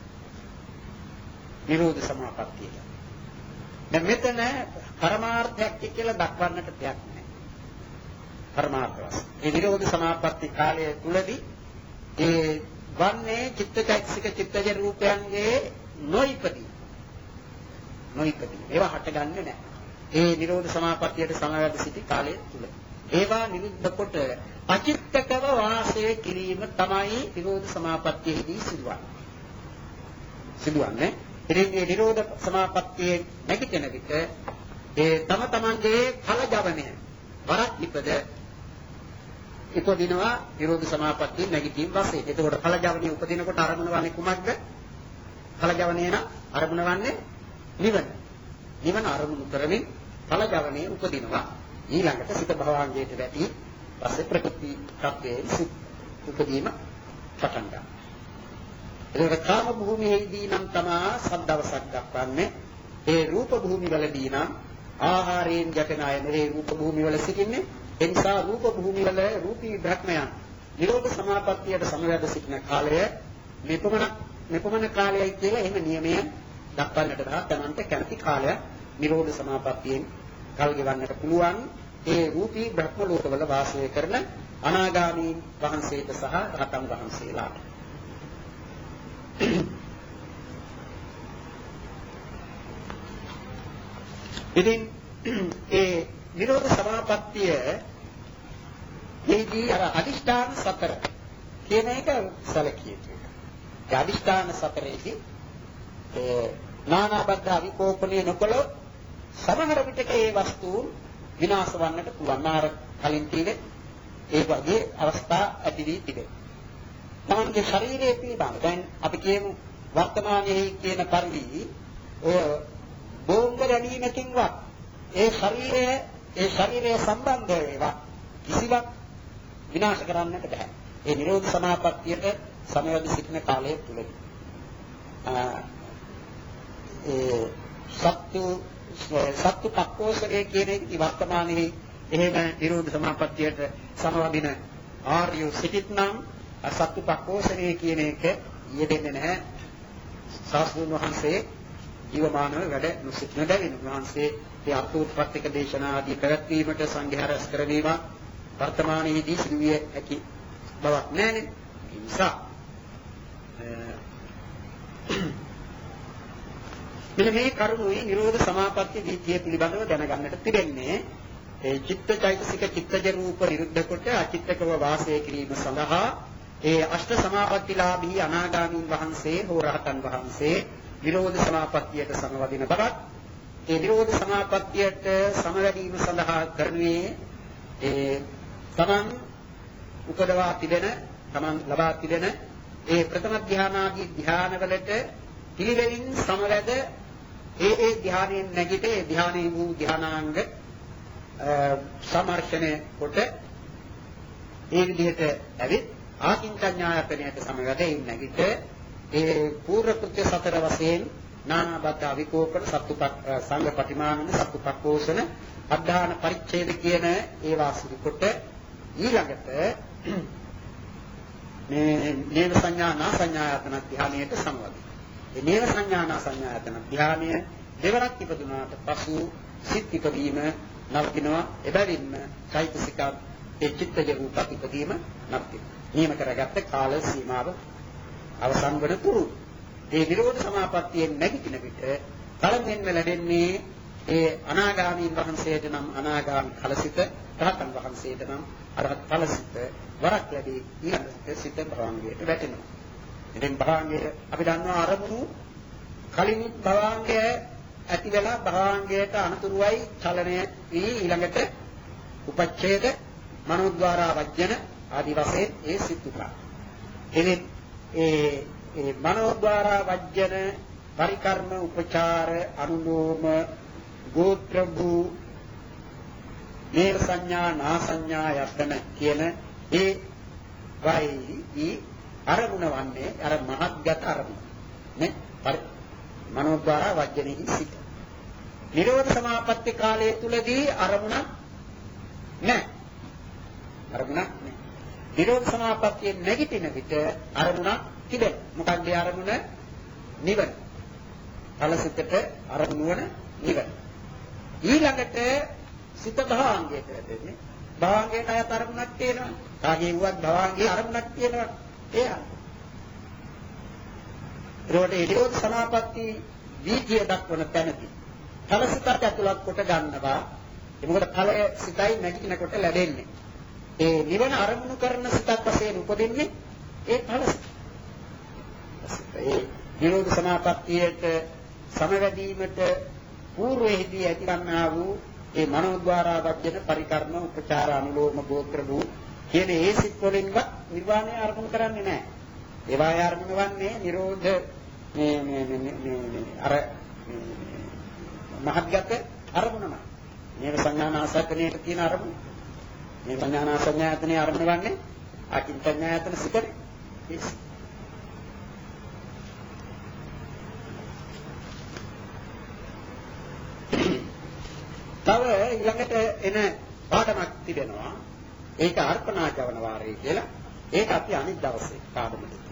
නිරෝධ සමාපත්තිය. දැන් මෙතන පරමාර්ථයක් කියලා දක්වන්නට දෙයක් නැහැ. පරමාර්ථ වශයෙන්. මේ නිරෝධ සමාපatti කාලය තුලදී ඒ වන්නේ චිත්තචෛතසික චිත්තජ රූපයන්ගේ නොයිපදී. නොයිපදී. ඒවා හටගන්නේ නැහැ. ඒ නිරෝධ සමාපත්තියට සමවැද සිටි කාලය තුල. ඒවා නිරුද්ධ කොට අචිත්තකව වාසය කිරීම තමයි නිරෝධ සමාපත්තියේදී සිදුවන්නේ. සිදුවන්නේ. ඉතින් මේ නිරෝධ සමාපත්තියේ නැගිටින විට ඒ තම තමන්ගේ ඵල ජවනය වරක් ඉපද ඉපදිනවා නිරෝධ සමාපත්තිය නැගිටීම වශයෙන්. එතකොට ඵල ජවනය උපදිනකොට ආරමුණ වන්නේ කුමක්ද? ඵල ජවනය නම් ආරමුණ වන්නේ නිවන. නිවන ආරමුණු කරමින් ඵල ජවනය උපදිනවා. ඊළඟට සිත භවංගයට වැටි පස්සේ ප්‍රකෘති tattve උපදීම පටන් ගන්නවා. ඒක කාම භූමියේදී නම් තමා සද්දවසක් දක්වන්නේ. ඒ රූප භූමිවලදී නම් ආහාරයෙන් ගැටෙන අය නෙවේ රූප භූමිවල සිටින්නේ. ඒ නිසා රූප භූමිවල රූපී බ්‍රහ්මයන් නිරෝධ සමාපත්තියට සමවැද සිටින කාලය මෙපමණ මෙපමණ කාලයයි කියලා එහෙම නියමයෙන් දක්වන්නට බෑ. තමන්ට කැමති කාලයක් නිරෝධ සමාපත්තියෙන් කල් ගෙවන්නට පුළුවන්. ඒ රූපී බ්‍රහ්ම ලෝකවල වාසය කරන අනාගාමී වහන්සේට සහ රහතන් වහන්සේලාට. ඉතින් ඒ නිරෝධ සමාපත්තිය මේදී අර අදිෂ්ඨාන සතර කියන එක සැලකිය යුතුයි. ඒ අදිෂ්ඨාන සතරේදී ඒ නානාබද්ධ විකෝපණය නොකළොත් සමහර විටක ඒ වස්තුන් විනාශ වන්නට පුළුවන්. අර කලින් තියෙන්නේ ඒ වගේ අවස්ථා ඇති වී තිබේ. තමන්ගේ ශරීරයේ පිළිබඳ දැන් අපි කියමු වර්තමානයේ කියන පරිදි ඔය බෝම්බ ගැනීමකින්වත් ඒ ශරීරය ඒ ශරීරය සම්බන්ධ ඒවා කිසිවක් විනාශ කරන්නට බෑ. ඒ නිරෝධ සමාපත්තියට සමවැද සිටින කාලය තුලදී. ඒ සත්තු සත්තු පක්කෝසරේ කියන එක වර්තමානයේ එහෙම නිරෝධ සමාපත්තියට සමවදින ආර්ය සිටිත්නම් සත්තු පක්කෝසරේ කියන එක යෙදෙන්නේ නැහැ. සාස්ෘණ වහන්සේ ජීවමානව වැඩ නොසිටින බැවින් වහන්සේ ඒ අර්ථෝත්පත්තික දේශනා ආදී පැවැත්වීමට සංඝයා රැස් කරවීම වර්තමානයේදී සිදුවිය හැකි බවක් නැහැනේ. ඒ නිසා මෙන්න මේ කරුණුයි නිරෝධ සමාපatti විද්‍ය පිළිබඳව දැනගන්නට තිබෙන්නේ. ඒ චිත්තචෛතසික චිත්තජ රූප නිරුද්ධ කොට අචිත්තකව වාසය කිරීම සඳහා ඒ අෂ්ට සමාපත්තිලාභී අනාගාමීන් වහන්සේ හෝ රහතන් වහන්සේ නිරෝධ සමාපත්තියට සමවදින බවත් ඒ නිරෝධ සමාපත්තියට සමවැදීම සඳහා කරන්නේ ඒ තමන් උපදවා තිබෙන තමන් ලබා තිබෙන ඒ ප්‍රථම ධානාදී ධානවලට පිළිවෙලින් සමවැද ඒ ඒ ධානයෙන් නැගිට ඒ ධානයේ වූ ධානාංග සමර්ෂණය කොට ඒ විදිහට ඇවිත් ආකින්චඤ්ඤායතනයට සමවැද නැගිට ඒ පූර්ව කෘත්‍ය සතර වශයෙන් නානාබද්ධ විකෝපන සත්තුපක් සංඝ පටිමානන සත්තුපක්කෝසන අද්ධාන පරිච්ඡේද කියන ඒවා සිදු කොට ඊළඟට මේ නේව සංඥා නා සංඥායතන ධානයට සමවැදී. ඒ නේව සංඥා නා සංඥායතන ධානය දෙවරක් ඉපදුනාට පසු සිත් ඉපදීම නවතිනවා. එබැවින්ම චෛතසික ඒ චිත්තජ රූප ඉපදීම නවතිනවා. නියම කරගත්ත කාල සීමාව අවසන් වන තුරු ඒ නිරෝධ සමාපත්තියෙන් නැගිටින විට පළමුවෙන්ම ලැබෙන්නේ ඒ අනාගාමීන් වහන්සේට නම් අනාගාමී ඵලසිත, රහතන් වහන්සේට නම් අරහත් ඵලසිත වරක් ලැබී ඊළඟට සිත භවංගයට වැටෙනවා. ඉතින් භවංගයේ අපි දන්නවා අරමුණු කලින් භවංගය ඇති වෙලා භාංගයට අනුතුරුවයි චලනය වී ඊළඟට උපච්ඡේද මනෝද්වාරා වජ්ජන ආදි වශයෙන් ඒ සිත් උපා. එනේ ඒ ඒ මනෝද්වාරා වජ්ජන පරිකර්ම උපචාර අනුලෝම ගෝත්‍ර භූ නේර සංඥා නා සංඥා යතන කියන ඒ වයි අරමුණ වන්නේ අර මහත්ගත අරමුණ නේ හරි මනෝද්වාරා වජ්ජනෙහි සිට නිරෝධ සමාපatti කාලය තුලදී අරමුණක් නැහැ අරමුණක් නැහැ නිරෝධ සමාපත්තිය නැගිටින විට අරමුණක් තිබෙන මොකක්ද ඒ අරමුණ නිවන ඵලසිතට අරමුණ වන නිවන ඊළඟට සිත භාංගයට වැටෙන්නේ භාංගයට අයත් අරමුණක් තියෙනවා කාගේ වුවත් භාංගයේ අරමුණක් තියෙනවා එයා ඒකට නිරෝධ සමාපatti වීතිය දක්වන තැනදී ඵලසිතට ඇතුළත් කොට ගන්නවා ඒ මොකද ඵලය සිතයි නැගිටිනකොට ලැබෙන්නේ ඒ නිවන අරමුණු කරන සිතක් වශයෙන් උපදින්නේ ඒ ඵලසිත ඒ නිරෝධ සමාපත්තියට සමවැදීමට పూర్වෙහිදී ඇතිවන්නා වූ ඒ මනෝද්වාරා වජ්ජන පරිකර්ම උපචාර අනුලෝම ගෝත්‍ර භූ කියන ඒ සිත් වලින්වත් නිර්වාණය අරමුණු කරන්නේ නැහැ. ඒවා අරමුණු වන්නේ නිරෝධ මේ මේ මේ අර මහත්ගත අරමුණම. මේ සංඥානාසකණයට තියෙන අරමුණ. මේ සංඥානාසඥායතනේ අරමුණ වන්නේ අකින්තඥායතන සිතනේ. තව ඊළඟට එන පාඩමක් තිබෙනවා ඒක අර්පණා ජවන වාරය කියලා ඒක අපි අනිත් දවසේ පාඩමට